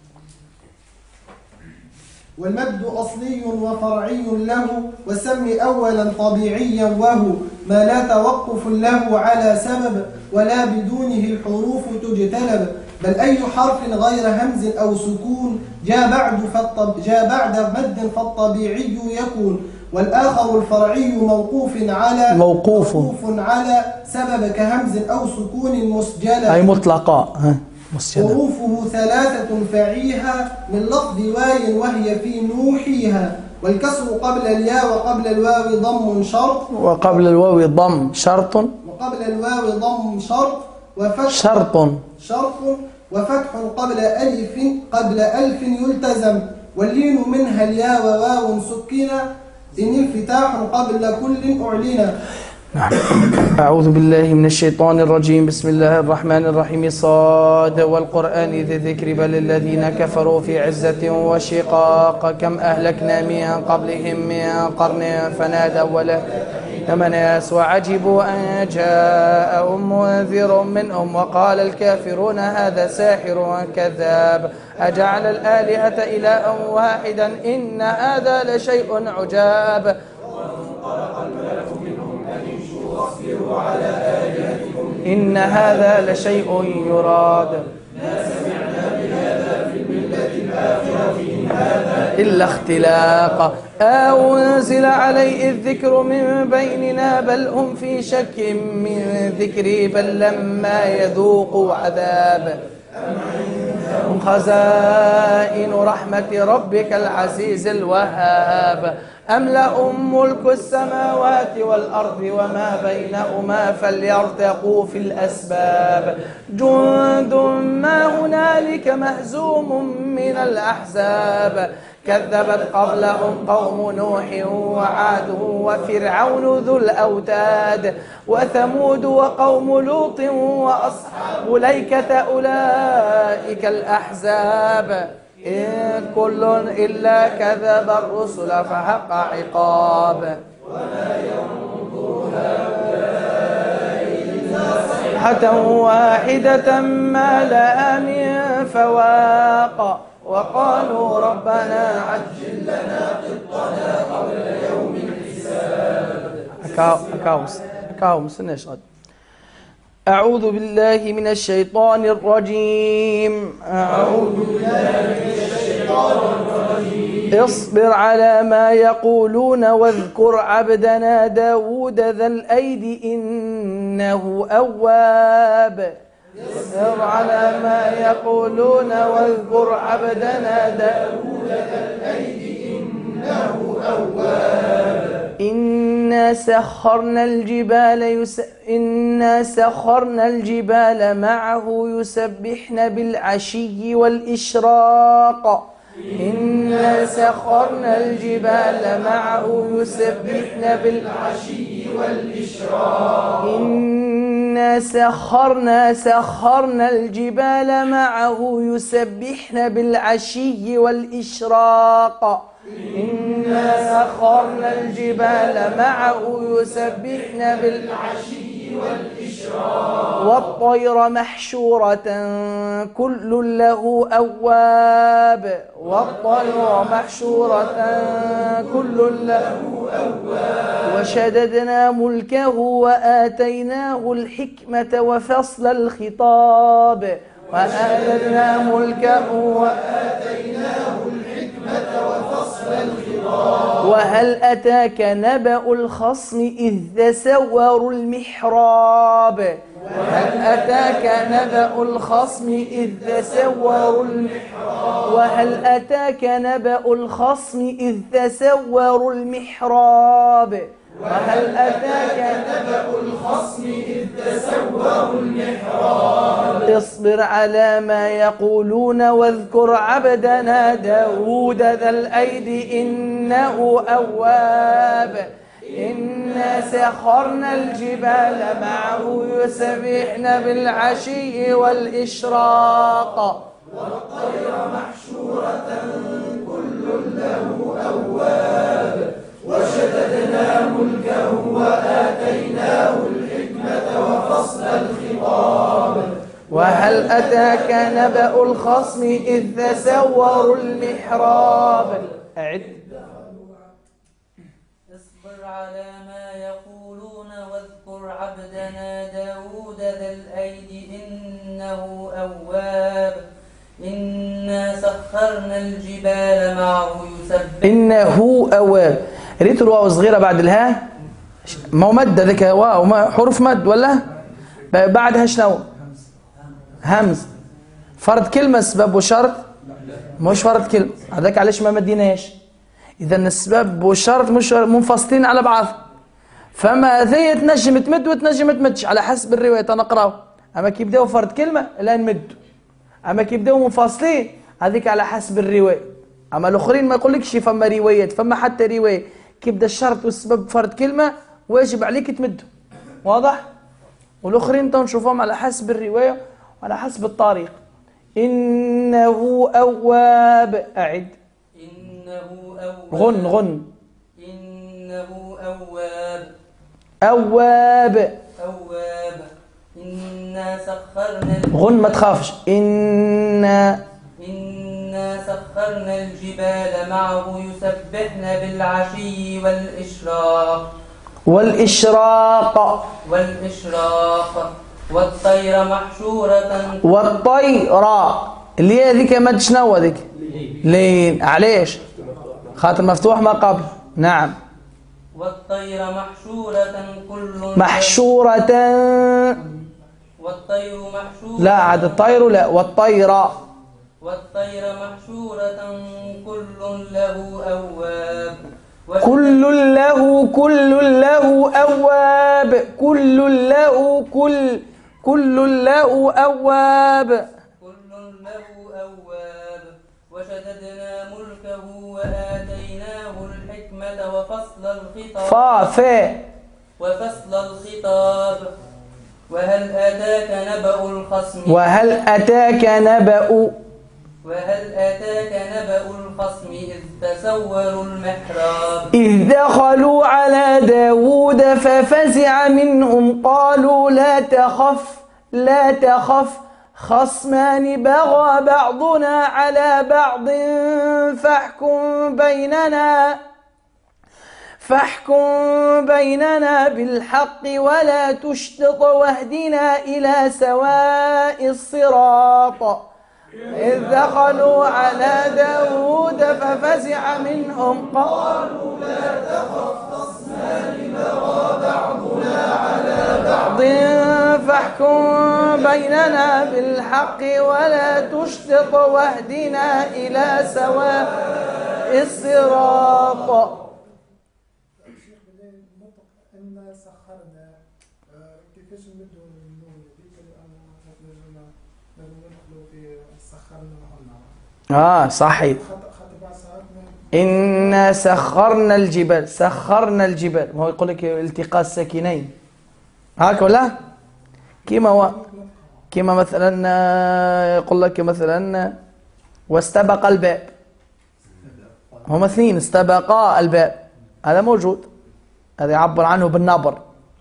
والمد أصلي وفرعي له وسم أولا طبيعيا وهو ما لا توقف له على سبب ولا بدونه الحروف تجتلب بل أي حرف غير همز أو سكون جاء بعد فالطب جاء بعد مد فالطبيعي يكون والآخر الفرعي موقوف على
موقوف,
موقوف على سبب كهمز أو سكون مسجلة
أي مطلقاء
حروفه ثلاثة فعيها من لفظ واي وهي في نوحيها والكسر قبل الياء وقبل الواو ضم شرط
وقبل الواو ضم شرط
وقبل الواو ضم شرط وفتح
شرط
شرط وفتح قبل ألف قبل ألف يلتزم واللين منها الياء وواو سكنة إن انفتاح قبل كل أعلنا.
نعم. أعوذ بالله من الشيطان الرجيم. بسم الله الرحمن الرحيم. صاد والقرآن ذي الذكر بل الذين كفروا في عزة وشقاق كم أهلكنا من قبلهم من قرن فنادوا ولا تمناس وعجبوا أن جاءهم منذر منهم وقال الكافرون هذا ساحر كذاب أجعل الآلهة إلها واحدا إن هذا لشيء عجاب. إن هذا لشيء يراد ما سمعنا بهذا في الملة الآخرة إن هذا إلا اختلاق أنزل عليه الذكر من بيننا بل هم في شك من ذكري بل لما يذوقوا عذاب هم خزائن رحمة ربك العزيز الوهاب أم لهم ملك السماوات والأرض وما بينهما فليرتقوا في الأسباب جند ما هنالك مهزوم من الأحزاب كذبت قبلهم قوم نوح وعاد وفرعون ذو الأوتاد وثمود وقوم لوط وأصحاب الأيكة أولئك الأحزاب إن كل إلا كذب الرسل فحق عقاب وما ينظر هؤلاء إلا صيحة واحدة ما لها من فواق وقالوا ربنا عجل لنا قطنا قبل يوم الحساب. أكاوس أكاوس نشهد. أعوذ بالله من الشيطان الرجيم. أعوذ بالله من الشيطان الرجيم. اصبر على ما يقولون واذكر عبدنا داود ذا الأيد إنه أواب. اصبر على ما يقولون واذكر عبدنا داود ذا الأيد إنه أواب. إنا سخرنا الجبال يس... إنا سخرنا الجبال معه يسبحن بالعشي والإشراق. إنا سخرنا الجبال معه يسبحن بالعشي والإشراق. إنا سخرنا سخرنا الجبال معه يسبحن بالعشي والإشراق. إنا سخرنا الجبال معه يسبحن بالعشي والإشراق. والطير محشورة كل له أواب. والطير محشورة كل له أواب. وشددنا ملكه وآتيناه الحكمة وفصل الخطاب وآتيناه ملكه
وآتيناه الحكمة وفصل الخطاب.
وهل أتاك نبأ الخصم إذ تسوروا المحراب وهل أتاك نبأ الخصم إذ تسوروا المحراب وهل أتاك نبأ الخصم إذ تسوروا المحراب وهل أتاك نبأ الخصم إذ تسوروا المحراب اصبر على ما يقولون واذكر عبدنا داود ذا الأيد إنه أواب إنا سخرنا الجبال معه يسبحن بالعشي والإشراق والطير محشورة كل له أواب وشددنا ملكه وآتيناه الحكمة وفصل الخطاب. وهل أتاك نبأ الخصم إذ تسوروا المحراب. أعد.
اصبر على ما يقولون واذكر عبدنا داود ذا الأيد إنه أواب إنا سخرنا الجبال معه يسبح
إنه أواب. ريت الواو صغيرة بعد الهاء ما هو مد ذيك واو ما حروف مد ولا بعدها شنو همز فرد كلمة سبب وشرط مش فرد كلمة هذاك علاش ما مديناش. إذا السبب والشرط مش منفصلين على بعض فما ذي تنجم تمد وتنجم تمدش على حسب الرواية تنقراو. أما كي يبداو فرد كلمة لا نمد أما كي يبداو منفصلين هذيك على حسب الرواية. أما الآخرين ما يقولكش فما روايات فما حتى رواية كي يبدا الشرط والسبب فرد كلمة واجب عليك تمده واضح. والآخرين تنشوفهم على حسب الرواية وعلى حسب الطريق. إنه أواب. أعد.
إنه أواب.
غن غن.
إنه أواب.
أواب.
أواب. إنا سخرنا
غن ما تخافش. إنا
إنا سخرنا الجبال معه يسبحن بالعشي والإشراق
والإشراق
والإشراق والطير محشورة
والطير اللي هذيك مد شنو هذيك لين علاش خاطر مفتوح ما قبل. نعم.
والطير محشورة كل
محشورة
والطير محشورة
لا عاد الطير لا والطير
والطير محشورة كل له أواب
كل له كل له أواب كل له كل كل له أواب
كل له أواب وشددنا ملكه وآتيناه الحكمة وفصل الخطاب
فا فا
وفصل الخطاب. وهل أتاك نبأ الخصم
وهل أتاك نبأ
وهل أتاك نبأ الخصم إذ تسوروا المحراب
إذ دخلوا على داود ففزع منهم قالوا لا تخف لا تخف خصمان بغى بعضنا على بعض فاحكم بيننا فاحكم بيننا بالحق ولا تشطط واهدنا إلى سواء الصراط. إذ دخلوا على داود ففزع منهم قالوا لا تخف خصمان بغى بعضنا على بعض فاحكم بيننا بالحق ولا تشطط واهدنا إلى سواء الصراط.
إنا سخرنا كيفاش نمدوا النون هذيك لأن ندخلوا في سخرنا
آه صحيح. إنا سخرنا الجبال سخرنا الجبال هو يقول لك التقاء الساكنين هاك ولا كيما هو كيما مثلا يقول لك مثلا واستبق الباب هما اثنين استبقا الباب هذا موجود هذا يعبر عنه بالنبر.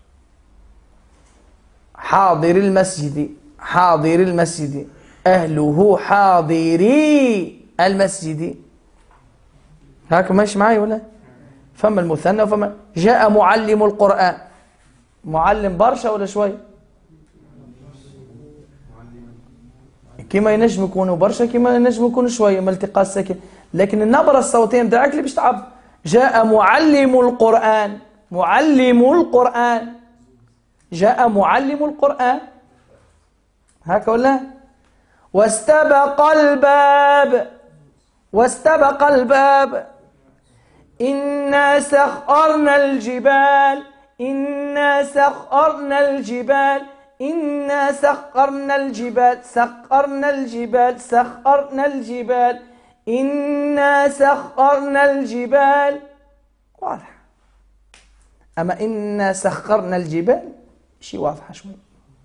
حاضر المسجد حاضر المسجد أهله حاضري المسجد هاك ماشي معي ولا فما المثنى وفما جاء معلم القرآن معلم برشا ولا شوي كما ينجم يكونوا برشا كما ينجم يكونوا شويه من التقاء الساكن، لكن النبره الصوتيه نتاعك اللي باش تعب. جاء معلم القرآن، معلم القرآن، جاء معلم القرآن، هكا ولا؟ واستبق الباب، واستبق الباب، إنا سخرنا الجبال، إنا سخرنا الجبال، إنا سخرنا الجبال، سخرنا الجبال، سخرنا الجبال، إنا سخرنا الجبال، واضح. أما إنا سخرنا الجبال شيء واضحة شوي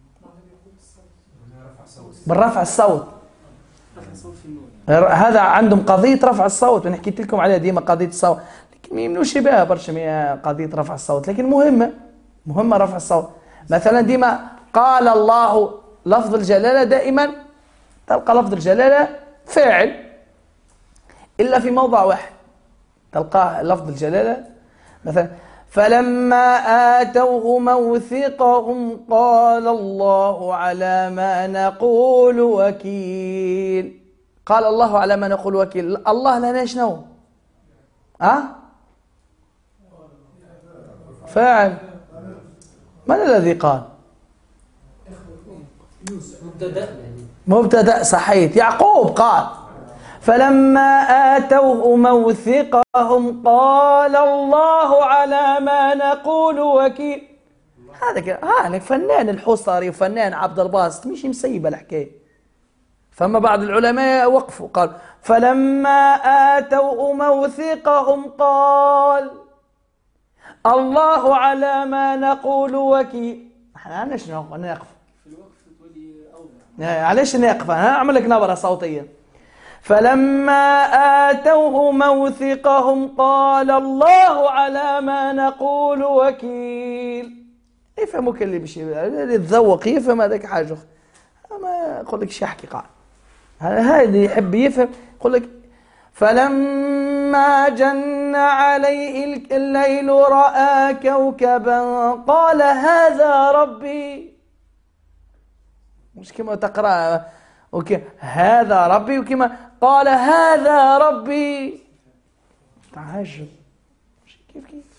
بالرفع الصوت. هذا عندهم قضية رفع الصوت وأنا حكيت لكم عليها ديما قضية الصوت، لكن ما يمنوش بها برشا قضية رفع الصوت، لكن مهمة مهمة رفع الصوت. مثلا ديما قال الله، لفظ الجلالة دائما تلقى لفظ الجلالة فاعل إلا في موضع واحد تلقاه لفظ الجلالة، مثلا فلما آتوه موثقهم قال الله على ما نقول وكيل. قال الله على ما نقول وكيل، الله لنا شنو؟ أه؟ فاعل. من الذي قال؟
مبتدأ
مبتدأ صحيح. يعقوب قال فلما آتوه موثقهم قال الله على ما نقول وكيل. هذا كده ها فنان الحصري وفنان عبد الباسط مش مسيبة الحكاية. فما بعض العلماء وقفوا قال فلما آتوه موثقهم قال الله على ما نقول وكيل. احنا علاش نقف؟ علاش نقف؟ انا اعمل لك نبرة صوتية. فلما آتوه موثقهم قال الله على ما نقول وكيل. يفهموا كل اللي باش يتذوق يفهم هذاك حاجه، ما يقول لك شي يحكي قاعد. هذا اللي يحب يفهم يقول لك فلما جن عليه الليل رأى كوكبا قال هذا ربي. مش كما تقرأ اوكي هذا ربي وكما قال هذا ربي. تعجب كيف كيف.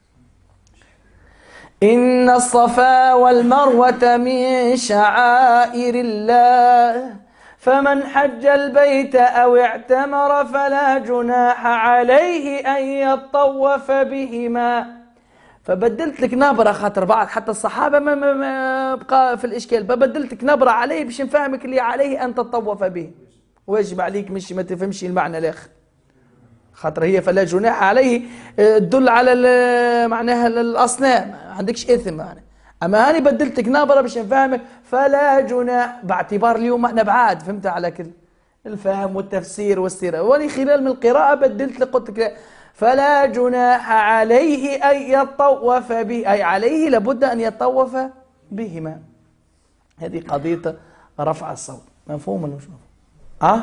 إن الصفا والمروة من شعائر الله فمن حج البيت أو اعتمر فلا جناح عليه أن يطوف بهما. فبدلت لك نبرة خاطر بعض حتى الصحابة ما, ما, ما بقى في الإشكال، فبدلت لك نبرة عليه باش نفهمك اللي عليه أن تطوف به. واجب عليك مش ما تفهمش المعنى الآخر خاطر هي فلا جناح عليه تدل على معناها الأصنام ما عندكش إثم يعني. أما هاني بدلتك نبرة باش نفهمك فلا جناح باعتبار اليوم احنا بعاد فهمت على كل الفهم والتفسير والسيرة، ولي خلال من القراءة بدلت لك قلت لك فلا جناح عليه أن يطوف به، أي عليه لابد أن يطوف بهما. هذه قضية رفع الصوت. مفهوم ولا مش مفهوم؟ أه؟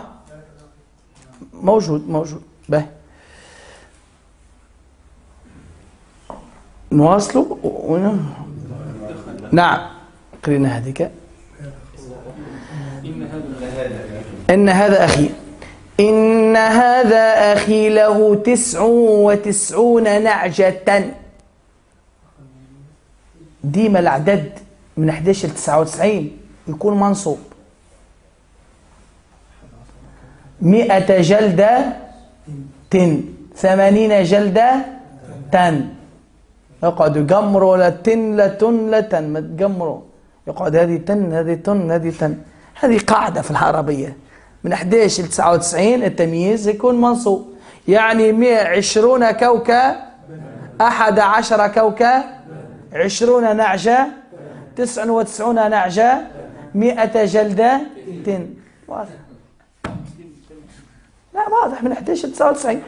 موجود موجود. به نواصلوا و... نعم قرينا هذيك. إن هذا أخي إن هذا أخي له تسع وتسعون نعجة. ديما العدد من أحد عشر ل تسعة وتسعين يكون منصوب. مئة جلدة تن، ثمانين جلدة تن. يقعدوا يقمروا لا تن لا تن لا تن، ما تقمروا يقعد هذه تن هذه تن هذه تن. هذه قاعدة في العربية من أحد عشر ل تسعة وتسعين التمييز يكون منصوب، يعني مئة وعشرون كوكب، أحد عشر كوكب، عشرون نعجة، تسع وتسعون نعجة، مئة جلدة تن. واضح؟ لا واضح من أحد عشر ل تسعة وتسعين.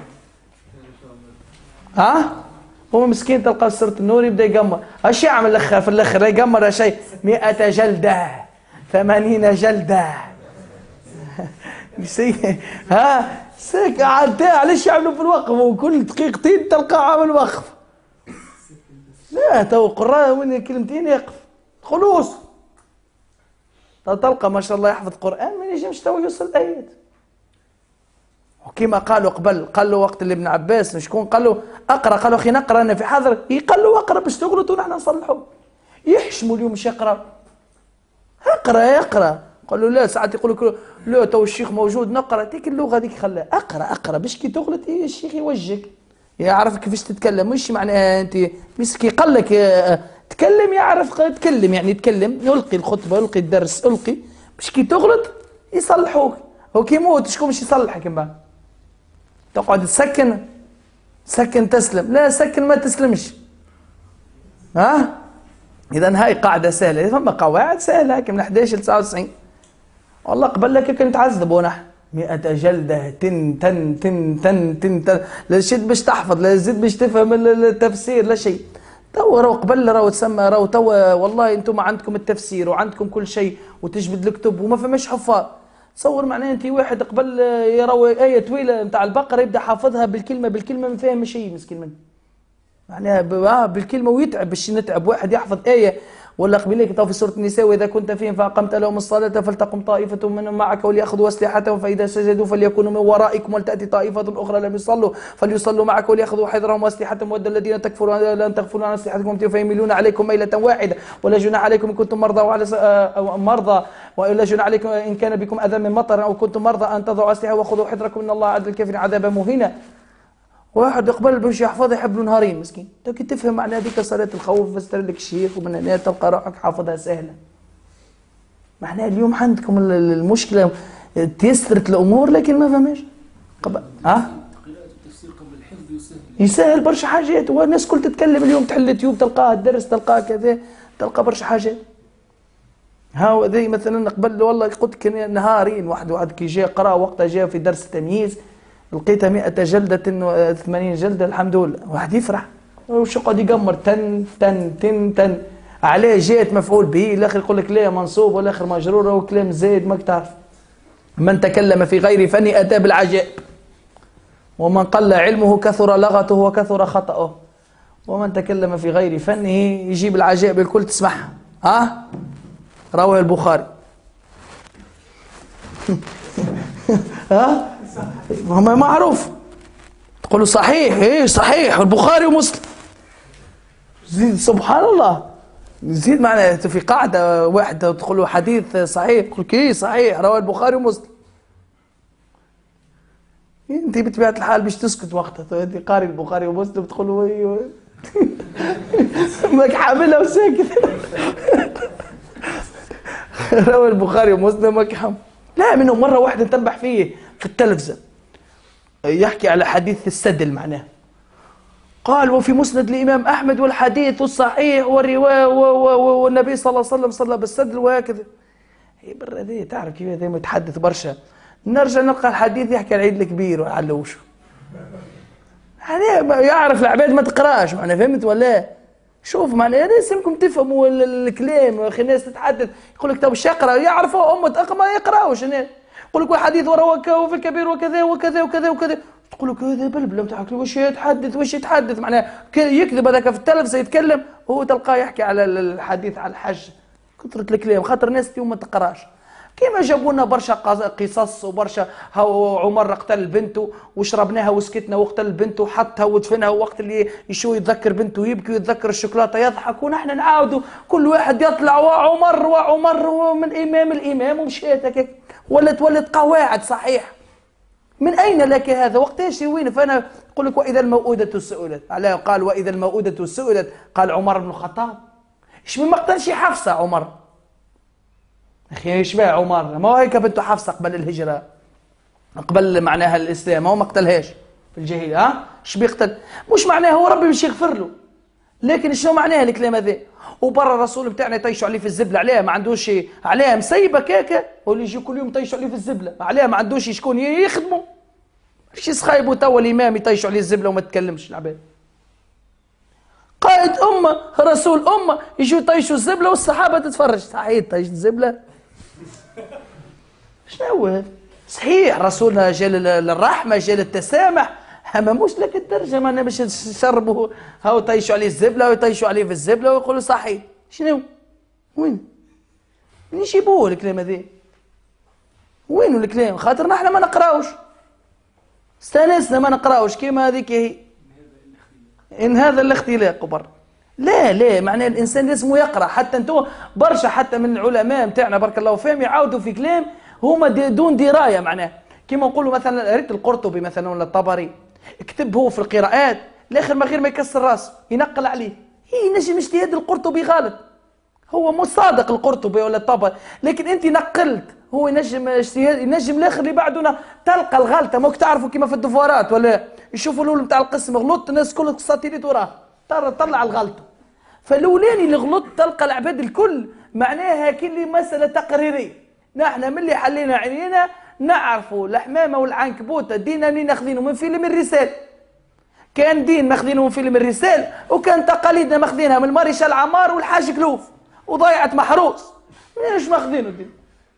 ها؟ هو مسكين تلقى سورة النور يبدا يقمر، اش يعمل الاخر في الاخر يقمر شيء مئة جلدة، ثمانين جلدة. ها سيك عاد علاش يعملوا في الوقف وكل دقيقتين تلقى عامل وقف؟ لا تو قراء وين كلمتين يقف خلوص. تلقى ما شاء الله يحفظ قرآن ما ينجمش تو يوصل الآيات. وكما قالوا قبل، قال له وقت اللي ابن عباس شكون قال له اقرا، قال له اخي نقرا انا في حاضر، قال له اقرا باش تغلط ونحن نصلحوا. يحشموا اليوم مش يقرا، اقرا اقرا. قال له لا، ساعات يقول لك لا تو الشيخ موجود نقرا، تيك اللغه هذيك خلاها اقرا اقرا باش كي تغلط الشيخ يوجهك يعرف كيفاش تتكلم. مش معناها انت مسكي قال لك تكلم يعرف تكلم، يعني تكلم يلقي الخطبه يلقي الدرس يلقي باش كي تغلط يصلحوك. هو كي يموت شكون باش يصلحك من بعد؟ تقعد تسكن سكن تسلم، لا سكن ما تسلمش. ها اذا هاي قاعده سهله، ثم قواعد سهله هيك من احد عشر ل تسعة وتسعين. والله قبل لك كنت تعذبوا نحن مئة جلده تن تن تن تن تن تن لا شد باش تحفظ لا زيد باش تفهم التفسير لا شيء. تو راهو قبل راهو تسمى راهو تو والله انتم عندكم التفسير وعندكم كل شيء وتجبد الكتب وما فماش حفاظ. تصور معناه انت واحد قبل يروي ايه طويله نتاع البقره يبدا حافظها بالكلمه بالكلمه ما فاهم شيء مسكين منه. معناها بالكلمه ويتعب باش نتعب واحد يحفظ ايه. ولا قبيلك تو في سوره النساء واذا كنت فيهم فاقمت لهم الصلاه فلتقم طائفه منهم معك ولياخذوا اسلحتهم فاذا سجدوا فليكونوا من ورائكم ولتاتي طائفه اخرى لم يصلوا فليصلوا معك ولياخذوا حذرهم واسلحتهم ود الذين تكفرون لن تغفلوا عن اسلحتكم فيميلون عليكم ميله واحده ولا جناح عليكم ان كنتم مرضى وعلى او مرضى ولا جناح عليكم ان كان بكم اذى من مطر او كنتم مرضى ان تضعوا اسلحه وخذوا حذركم ان الله عد الكافرين عذابا مهينا. واحد قبل باش يحفظ يحب له نهارين مسكين. تو كي تفهم معنى هذيك صلاة الخوف فسر لك الشيخ ومن هنا تلقى روحك حافظها سهلة. معناها اليوم عندكم المشكلة تيسرت الأمور لكن ما فهمش. قبل ها؟ قراءة
التفسير قبل الحفظ يسهل.
يسهل برشا حاجات والناس كل تتكلم اليوم تحل اليوتيوب تلقاها الدرس تلقاها كذا تلقى برشا حاجات. ها ذي مثلا قبل والله قلت نهارين واحد واحد كي جاء قرأ وقتها جاء في درس التمييز لقيتها مئة جلدة وثمانين جلدة الحمد لله. واحد يفرح وش يقعد يقمر تن تن تن تن عليه جاءت مفعول به الاخر يقول لك لا منصوب والاخر مجرور وكلام زايد ماك تعرف. من تكلم في غير فن اتى بالعجائب ومن قل علمه كثر لغته وكثر خطأه ومن تكلم في غير فنه يجيب العجائب الكل تسمعها. ها رواه البخاري. ها ما معروف تقولوا صحيح ايه صحيح البخاري ومسلم زيد سبحان الله زيد معناها في قاعده واحده تقولوا حديث صحيح تقول ايه صحيح رواه البخاري ومسلم. انت بطبيعه الحال باش تسكت وقتها انت قاري البخاري ومسلم تقولوا ايوه ماك حاملها وساكت رواه البخاري ومسلم ماك حامل. لا منه مره واحده نتبح فيه في التلفزه يحكي على حديث السدل معناه قال وفي مسند الإمام أحمد والحديث الصحيح والرواية والنبي صلى الله عليه وسلم صلى بالسدل وهكذا. هي برا ذي تعرف كيف ذي متحدث برشا. نرجع نلقى الحديث يحكي على العيد الكبير وعلى وشو يعني يعرف العباد ما تقراش معناه فهمت ولا شوف معناه لازمكم تفهموا الكلام يا اخي. الناس تتحدث يقول لك تو باش يقرا يعرفوا امه اقرا ما يقراوش الناس يقول لك حديث ورواه وفي الكبير وكذا وكذا وكذا وكذا تقول لك هذا بلبله نتاعك واش يتحدث واش يتحدث معناه يكذب هذاك في التلفزه يتكلم هو تلقاه يحكي على الحديث على الحج كثرة الكلام خاطر الناس اليوم ما تقراش. كيما جابوا لنا برشا قصص وبرشا هاو عمر قتل بنته وشربناها وسكتنا وقتل بنته وحطها ودفنها وقت اللي يشوي يتذكر بنته يبكي ويتذكر الشوكولاته يضحك ونحن نعاودوا كل واحد يطلع وعمر وعمر ومن امام الامام ومشيت هكاك ولت ولت قواعد صحيح. من اين لك هذا وقتاش وين؟ فانا اقول لك واذا الموءودة سئلت علاه قال واذا الموءودة سئلت قال عمر بن الخطاب. ايش من مقتلش حفصه عمر اخي ايش بها عمر ما هو هيك بنته حفصه قبل الهجره قبل معناها الاسلام هو ما قتلهاش في الجاهليه. ها ايش بيقتل مش معناه هو ربي مش يغفر له لكن شنو معناه الكلام هذا. وبرا الرسول بتاعنا يطيشوا عليه في الزبله عليه ما عندوش شيء عليه مسيبه كاكا هو اللي يجي كل يوم يطيشوا عليه في الزبله عليه ما عندوش شكون يخدموا ايش يسخايبوا توا الامام يطيشوا عليه الزبله وما تكلمش العباد. قائد امه رسول امه يجوا يطيشوا الزبله والصحابه تتفرج صحيح طيش الزبله شنو هو صحيح رسولنا جاء للرحمه جاء للتسامح اما مش لك الترجمه انا باش يشربوا هاو يطيشوا عليه الزبله ويطيشوا عليه في الزبله ويقولوا صحيح شنو وين من يجيبوه الكلام هذا؟ وينو الكلام؟ خاطر نحن ما نقراوش، استانسنا ما نقراوش كيما هذيك هي. إن هذا الاختلاق بر لا لا معناه الإنسان لازم يقرأ. حتى انتم برشا حتى من العلماء نتاعنا بارك الله فيهم يعاودوا في كلام هما دي دون دراية. معناه كيما نقولوا مثلا ريت القرطبي مثلا ولا الطبري كتب هو في القراءات الاخر ما غير ما يكسر راسه ينقل عليه. هي نجم اجتهاد القرطبي غلط، هو مو صادق القرطبي ولا الطبري، لكن انت نقلت هو ينجم اجتهاد ينجم الاخر اللي بعدنا تلقى الغلطه. موك تعرفوا كيما في الدفوارات ولا يشوفوا الاول نتاع القسم غلط الناس كلها ساتيريت وراه طلع الغلطه. فالاولاني اللي غلط تلقى العباد الكل معناها كل مساله تقريريه. نحن من اللي حلينا عينينا نعرفوا الحمامه والعنكبوت دينا اللي ناخذينه من فيلم الرسال. كان دين ماخذينه من فيلم الرسال، وكان تقاليدنا ماخذينها من مارشال عمار والحاج كلوف وضيعت محروس. مناش ماخذينه الدين؟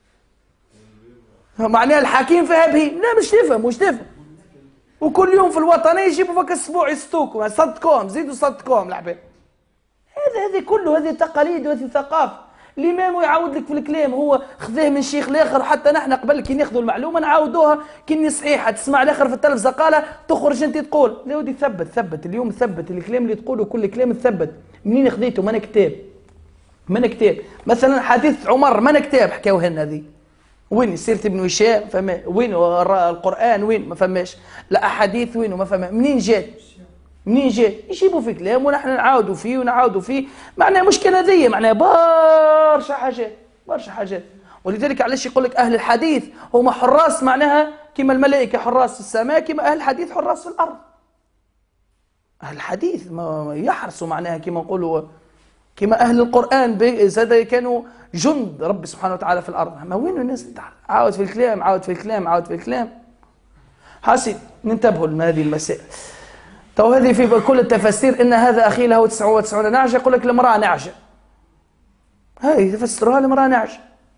معناها الحكيم فيها بهيم. لا مش تفهم مش تفهم. وكل يوم في الوطنيه يجيبوا فك اسبوع يستوكوا صدقوهم زيدوا صدقوهم العباد. هذا هذه كله هذه تقاليد وهذه ثقافه. الامام يعاود لك في الكلام هو خذاه من شيخ الاخر. حتى نحن قبل كي ناخذوا المعلومه نعاودوها كني صحيحه تسمع الاخر في التلفزه قالها تخرج انت تقول لا ودي ثبت ثبت اليوم ثبت الكلام اللي تقوله كل كلام ثبت. منين خذيته؟ من كتاب من كتاب. مثلا حديث عمر من كتاب حكاوها لنا هذه. وين سيرة ابن هشام فما وين القرآن وين ما فماش. لا أحاديث وين ما فما. منين جات؟ منين جات؟ يجيبوا في كلام ونحن نعاودوا فيه ونعاودوا فيه. معناها مشكلة هذية معناها برشا حاجات برشا حاجات. ولذلك علاش يقول لك أهل الحديث هما حراس معناها كما الملائكة حراس في السماء كما أهل الحديث حراس في الأرض. أهل الحديث ما يحرسوا معناها كما نقولوا كما أهل القرآن زاد كانوا جند رب سبحانه وتعالى في الأرض. ما وين الناس عاود في الكلام عاود في الكلام عاود في الكلام. حاسب ننتبهوا لهذه المسائل. تو هذه في كل التفاسير إن هذا أخي له تسعة وتسعين نعجة يقول لك المرأة نعجة. هاي تفسروها المرأة نعجة.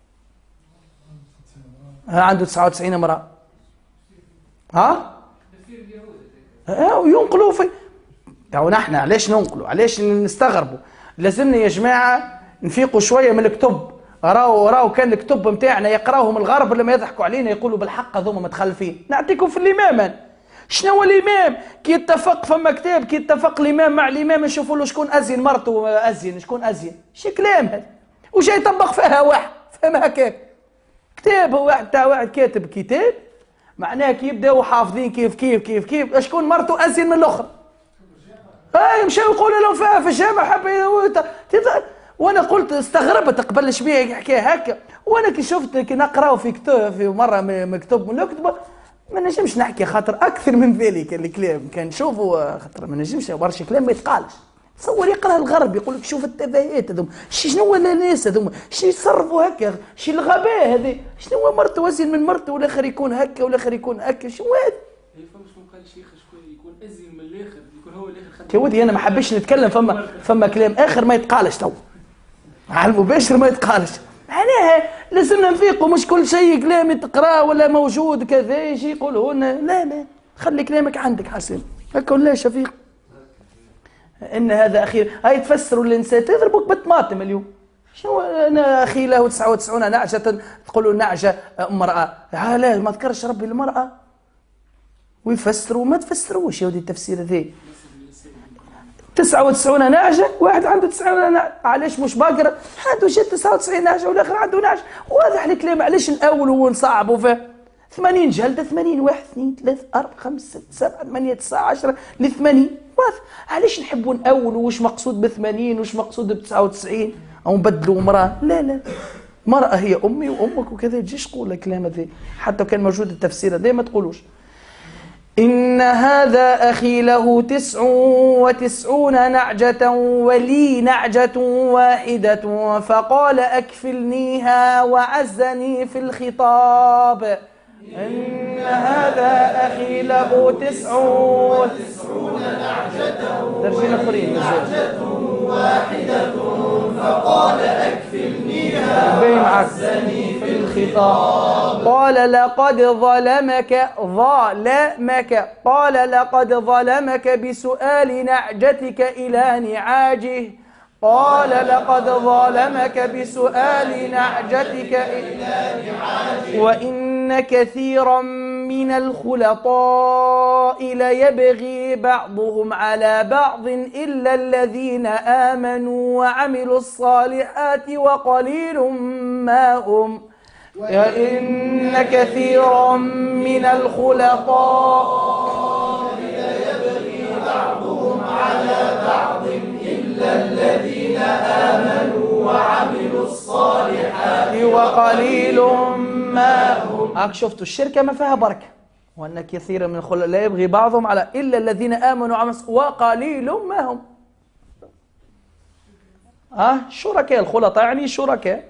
ها عنده تسعة وتسعين امرأة. ها؟ ها وينقلوا في. تو نحن علاش ننقلوا؟ علاش نستغربوا؟ لازمنا يا جماعة نفيقوا شوية من الكتب. راو راو كان الكتب نتاعنا يقراوهم الغرب لما يضحكوا علينا يقولوا بالحق هذوما متخلفين. نعطيكم في الإمام. شنو هو الإمام؟ كي يتفق فما كتاب كي يتفق الإمام مع الإمام نشوفوا له شكون أزين مرته أزين شكون أزين. شي كلام هذا؟ وجاي يطبق فيها واحد فهم هكاك. كتاب هو واحد تاع واحد كاتب كتاب معناه كي يبداو حافظين كيف كيف كيف كيف شكون مرته أزين من الأخرى. هاي مشاو يقولوا لهم فيها في الجامع حب وانا قلت استغربت قبل شويه يحكي هكا. وانا كي شفت كي نقراو في كتاب في مره مكتوب من الكتب ما نجمش نحكي خاطر اكثر من ذلك الكلام كان نشوفوا خاطر ما نجمش برشا كلام ما يتقالش. تصور يقرا الغرب يقول لك شوف التفاهات هذوما شنو الناس هذوما شي يتصرفوا هكا شي الغباء هذه شنو هو مرته وزن من مرته والاخر يكون هكا والاخر يكون هكا شنو هذا؟
فما شكون قال شيخ شكون يكون ازين من الاخر يكون هو الاخر.
يا ودي انا ما حبيتش نتكلم فما فما كلام اخر ما يتقالش تو على المباشر ما يتقالش. معناها لازمنا نفيقوا مش كل شيء كلام تقراه ولا موجود كذا يجي يقولوا لنا لا لا خلي كلامك عندك حسن هكا ولا شفيق. ان هذا اخي هاي تفسروا الانسان تضربك بالطماطم اليوم. شنو انا اخي له تسعة وتسعين نعجه تقولوا نعجه امراه. لا ما ذكرش ربي المراه ويفسروا ما تفسروش يا ودي التفسير ذي. تسعة وتسعين نعجة واحد عنده تسعين نعجة علاش مش باقرة عنده شي تسعة وتسعين نعجة والاخر عنده نعجة. واضح الكلام علاش نأولوا ونصعبوا فيه. ثمانين جلدة ثمانين واحد اثنين ثلاثة أربعة خمسة ستة سبعة ثمانية تسعة عشرة لثمانين. واضح علاش نحبوا نأولوا وش مقصود بثمانين وش مقصود بتسعة وتسعين أو نبدلوا مرأة. لا لا مرأة هي أمي وأمك وكذا تجيش تقول الكلام هذا حتى كان موجود التفسير هذا ما تقولوش. إن هذا أخي له تسع وتسعون نعجة ولي نعجة واحدة فقال أكفلنيها وعزني في الخطاب. إن هذا أخي له تسع وتسعون نعجة ولي نعجة واحدة فقال أكفلنيها وعزني في الخطاب. قال لقد ظلمك ظلمك قال لقد ظلمك بسؤال نعجتك إلى نعاجه. قال لقد ظلمك بسؤال نعجتك وإن كثيرا من الخلطاء ليبغي بعضهم على بعض إلا الذين آمنوا وعملوا الصالحات وقليل ما هم وإن كثيرا من الخلطاء ليبغي بعضهم على بعض إلا الذين آمنوا وعملوا الصالحات وقليل ما هم. هاك شفتوا الشركة ما فيها بركة. وأن كثيرا من الخلطاء لا يبغي بعضهم على إلا الذين آمنوا وعملوا وقليل ما هم. ها شركاء الخلطاء يعني شركاء.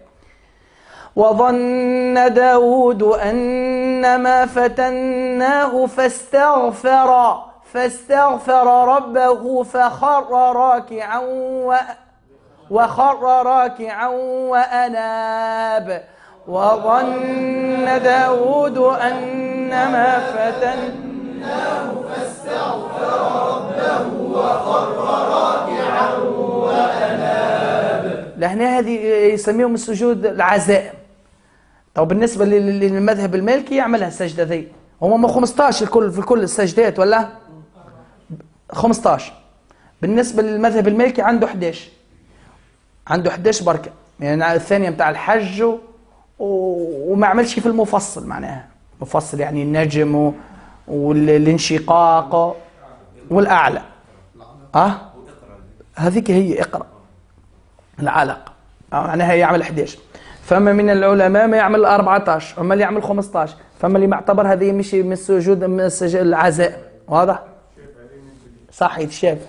وظن داود أنما فتناه فاستغفر فاستغفر ربه فخر راكعا و وخر راكعا وأناب. وظن داود أنما فتناه فاستغفر ربه وخر راكعا وأناب. لهنا هذه يسميهم السجود العزائم. طب بالنسبة للمذهب المالكي يعملها السجدة ذي. هم خمسطعش الكل في كل السجدات ولا خمسطعش. بالنسبة للمذهب المالكي عنده إحداش عنده إحداش بركة يعني الثانية متاع الحج و... وما عملش في المفصل معناها مفصل يعني النجم والانشقاق والأعلى أه هذيك هي اقرأ العلق أه معناها يعمل إحداش. فما من العلماء ما يعمل أربعة عشر أما اللي يعمل خمسة عشر فما اللي معتبر هذه مشي من السجود من العزاء. واضح صح يتشافى.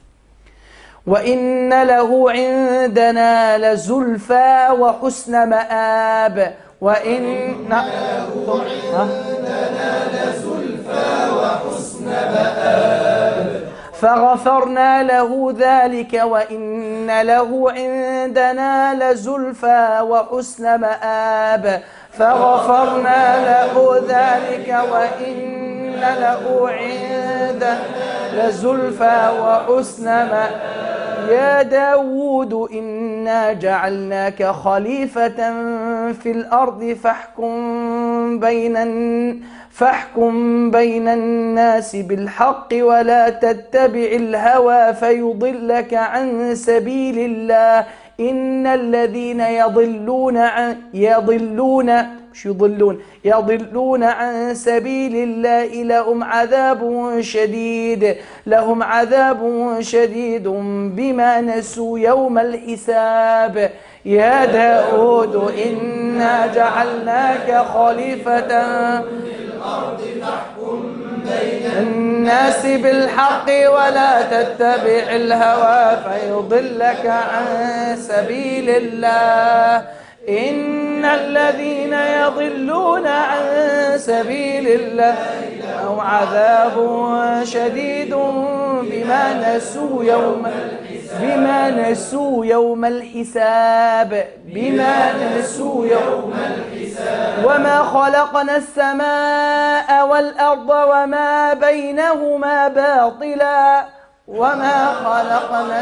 وإن له عندنا لزلفى وحسن مآب. وإن له عندنا لزلفى وحسن مآب فغفرنا له ذلك وإن له عندنا لزلفى وحسن مآب فغفرنا له ذلك وإن له عندنا لزلفى وحسن مآب. يا داود إنا جعلناك خليفة في الأرض فاحكم بين فاحكم بين الناس بالحق ولا تتبع الهوى فيضلك عن سبيل الله إن الذين يضلون عن يضلون مش يضلون يضلون عن سبيل الله لهم عذاب شديد لهم عذاب شديد بما نسوا يوم الحساب. يا داود إنا جعلناك خليفة في الأرض فاحكم بين الناس بالحق ولا تتبع الهوى فيضلك عن سبيل الله إن الذين يضلون عن سبيل الله لهم عذاب شديد بما نسوا يوم بما نسوا يوم الحساب بما نسوا يوم الحساب. وما خلقنا السماء والأرض وما بينهما باطلا وما خلقنا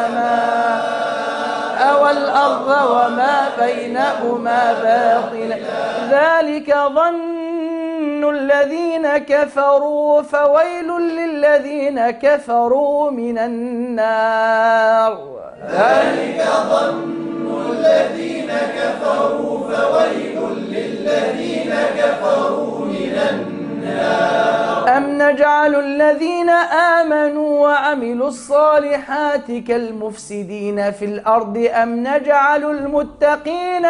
السماء والأرض وما بينهما باطلا ذلك ظن الذين كفروا فويل للذين كفروا من النار. ذلك ظن الذين كفروا فويل للذين كفروا من النار. أم نجعل الذين آمنوا وعملوا الصالحات كالمفسدين في الأرض أم نجعل المتقين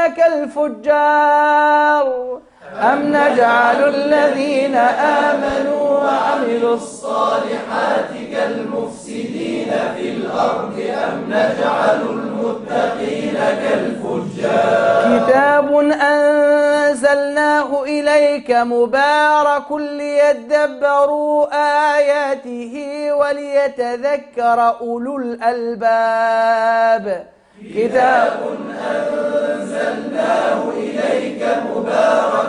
كالفجار أم نجعل الذين آمنوا وعملوا الصالحات كالمفسدين في الأرض أم نجعل المتقين كالفجار. كتاب أنزلناه إليك مبارك ليدبروا آياته وليتذكر أولو الألباب. كتاب أنزلناه إليك مبارك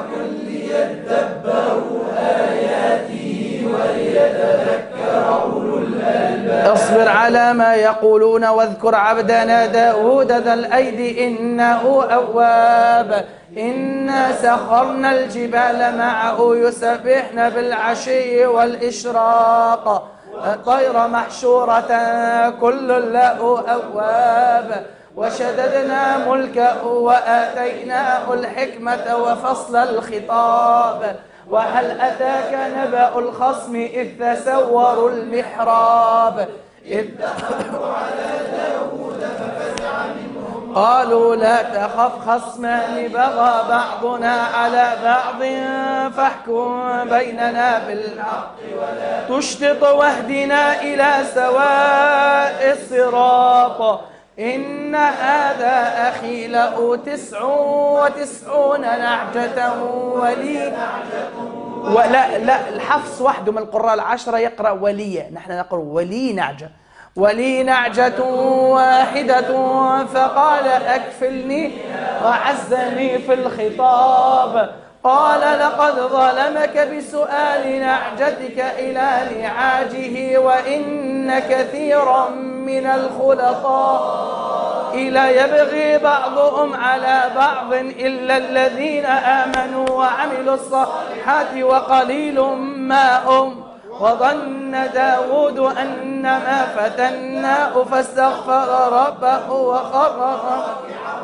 ليدبروا آياته وليتذكر أولو الألباب. فاصبر على ما يقولون واذكر عبدنا داود ذا الأيد إنه أواب إنا سخرنا الجبال معه يسبحن بالعشي والإشراق طير محشورة كل له أواب وشددنا ملكه وآتيناه الحكمة وفصل الخطاب وهل أتاك نبأ الخصم إذ تسوروا المحراب إذ دخلوا على داود ففزع منهم قالوا لا تخف خصمان بغى بعضنا على بعض فاحكم بيننا بالحق ولا تشطط واهدنا إلى سواء الصراط إن هذا أخي له تسع وتسعون نعجة ولي ولا لا الحفص وحده من القراء العشرة يقرأ ولية، نحن نقول ولي نعجة ولي نعجة واحدة فقال أكفلني وعزني في الخطاب قال لقد ظلمك بسؤال نعجتك إلى نعاجه وإن كثيرا من الخلطاء إلى يبغي بعضهم على بعض إلا الذين آمنوا وعملوا الصالحات وقليل ما هم وظن داود أن ما فتناه فاستغفر ربه وخر راكعا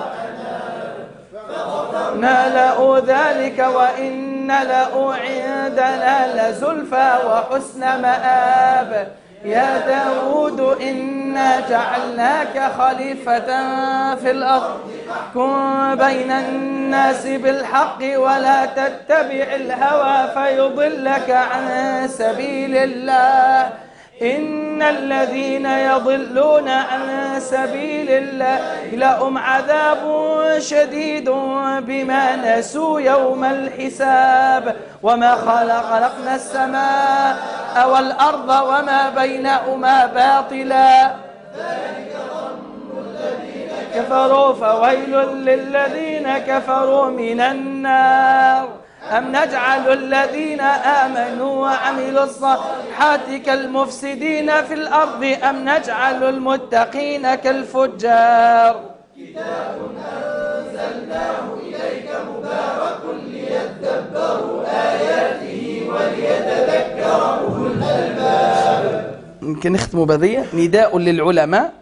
فغفرنا له ذلك وإن له عندنا لزلفى وحسن مآب يا داود إنا جعلناك خليفة في الأرض كن بين الناس بالحق ولا تتبع الهوى فيضلك عن سبيل الله إن الذين يضلون عن سبيل الله لهم عذاب شديد بما نسوا يوم الحساب وما خلقنا السماء والأرض وما بينهما باطلا ذلك ظن الذين كفروا فويل للذين كفروا من النار أم نجعل الذين آمنوا وعملوا الصالحات كالمفسدين في الأرض أم نجعل المتقين كالفجار كتاب أنزلناه إليك مبارك ليدبروا آياته وليتذكر أولو الألباب. يمكن نختم بذية نداء للعلماء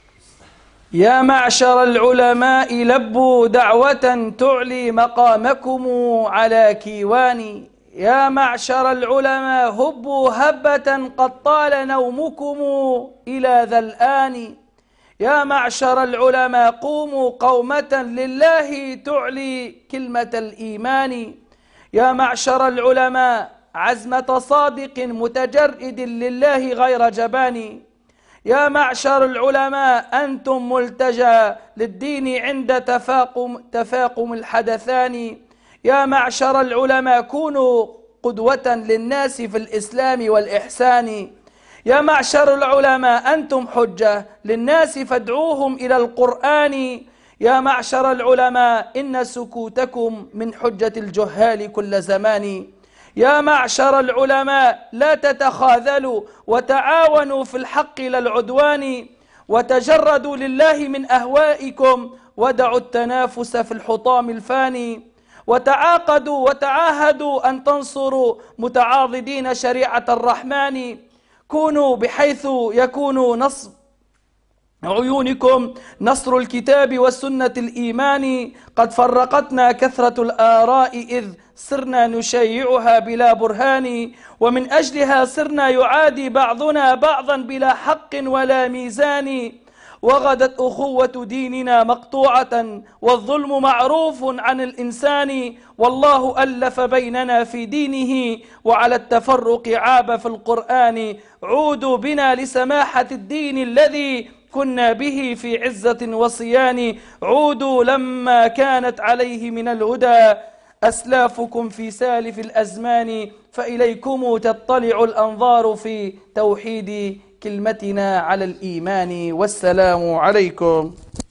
يا معشر العلماء لبوا دعوة تعلي مقامكم على كيوان يا معشر العلماء هبوا هبة قد طال نومكم إلى ذا الآن يا معشر العلماء قوموا قومة لله تعلي كلمة الإيمان يا معشر العلماء عزمة صادق متجرد لله غير جبان يا معشر العلماء أنتم ملتجى للدين عند تفاقم, تفاقم الحدثان يا معشر العلماء كونوا قدوة للناس في الإسلام والإحسان يا معشر العلماء أنتم حجة للناس فادعوهم إلى القرآن يا معشر العلماء إن سكوتكم من حجة الجهال كل زمان يا معشر العلماء لا تتخاذلوا وتعاونوا في الحق لا العدوان وتجردوا لله من أهوائكم ودعوا التنافس في الحطام الفاني وتعاقدوا وتعاهدوا أن تنصروا متعاضدين شريعة الرحمن كونوا بحيث يكون نصب عيونكم نصر الكتاب والسنة الإيمان قد فرقتنا كثرة الآراء إذ صرنا نشيعها بلا برهان ومن أجلها صرنا يعادي بعضنا بعضا بلا حق ولا ميزان وغدت أخوة ديننا مقطوعة والظلم معروف عن الإنسان والله ألف بيننا في دينه وعلى التفرق عاب في القرآن عودوا بنا لسماحة الدين الذي كنا به في عزة وصيان عودوا لما كانت عليه من الهدى أسلافكم في سالف الأزمان فإليكم تطلع الأنظار في توحيد كلمتنا على الإيمان والسلام عليكم.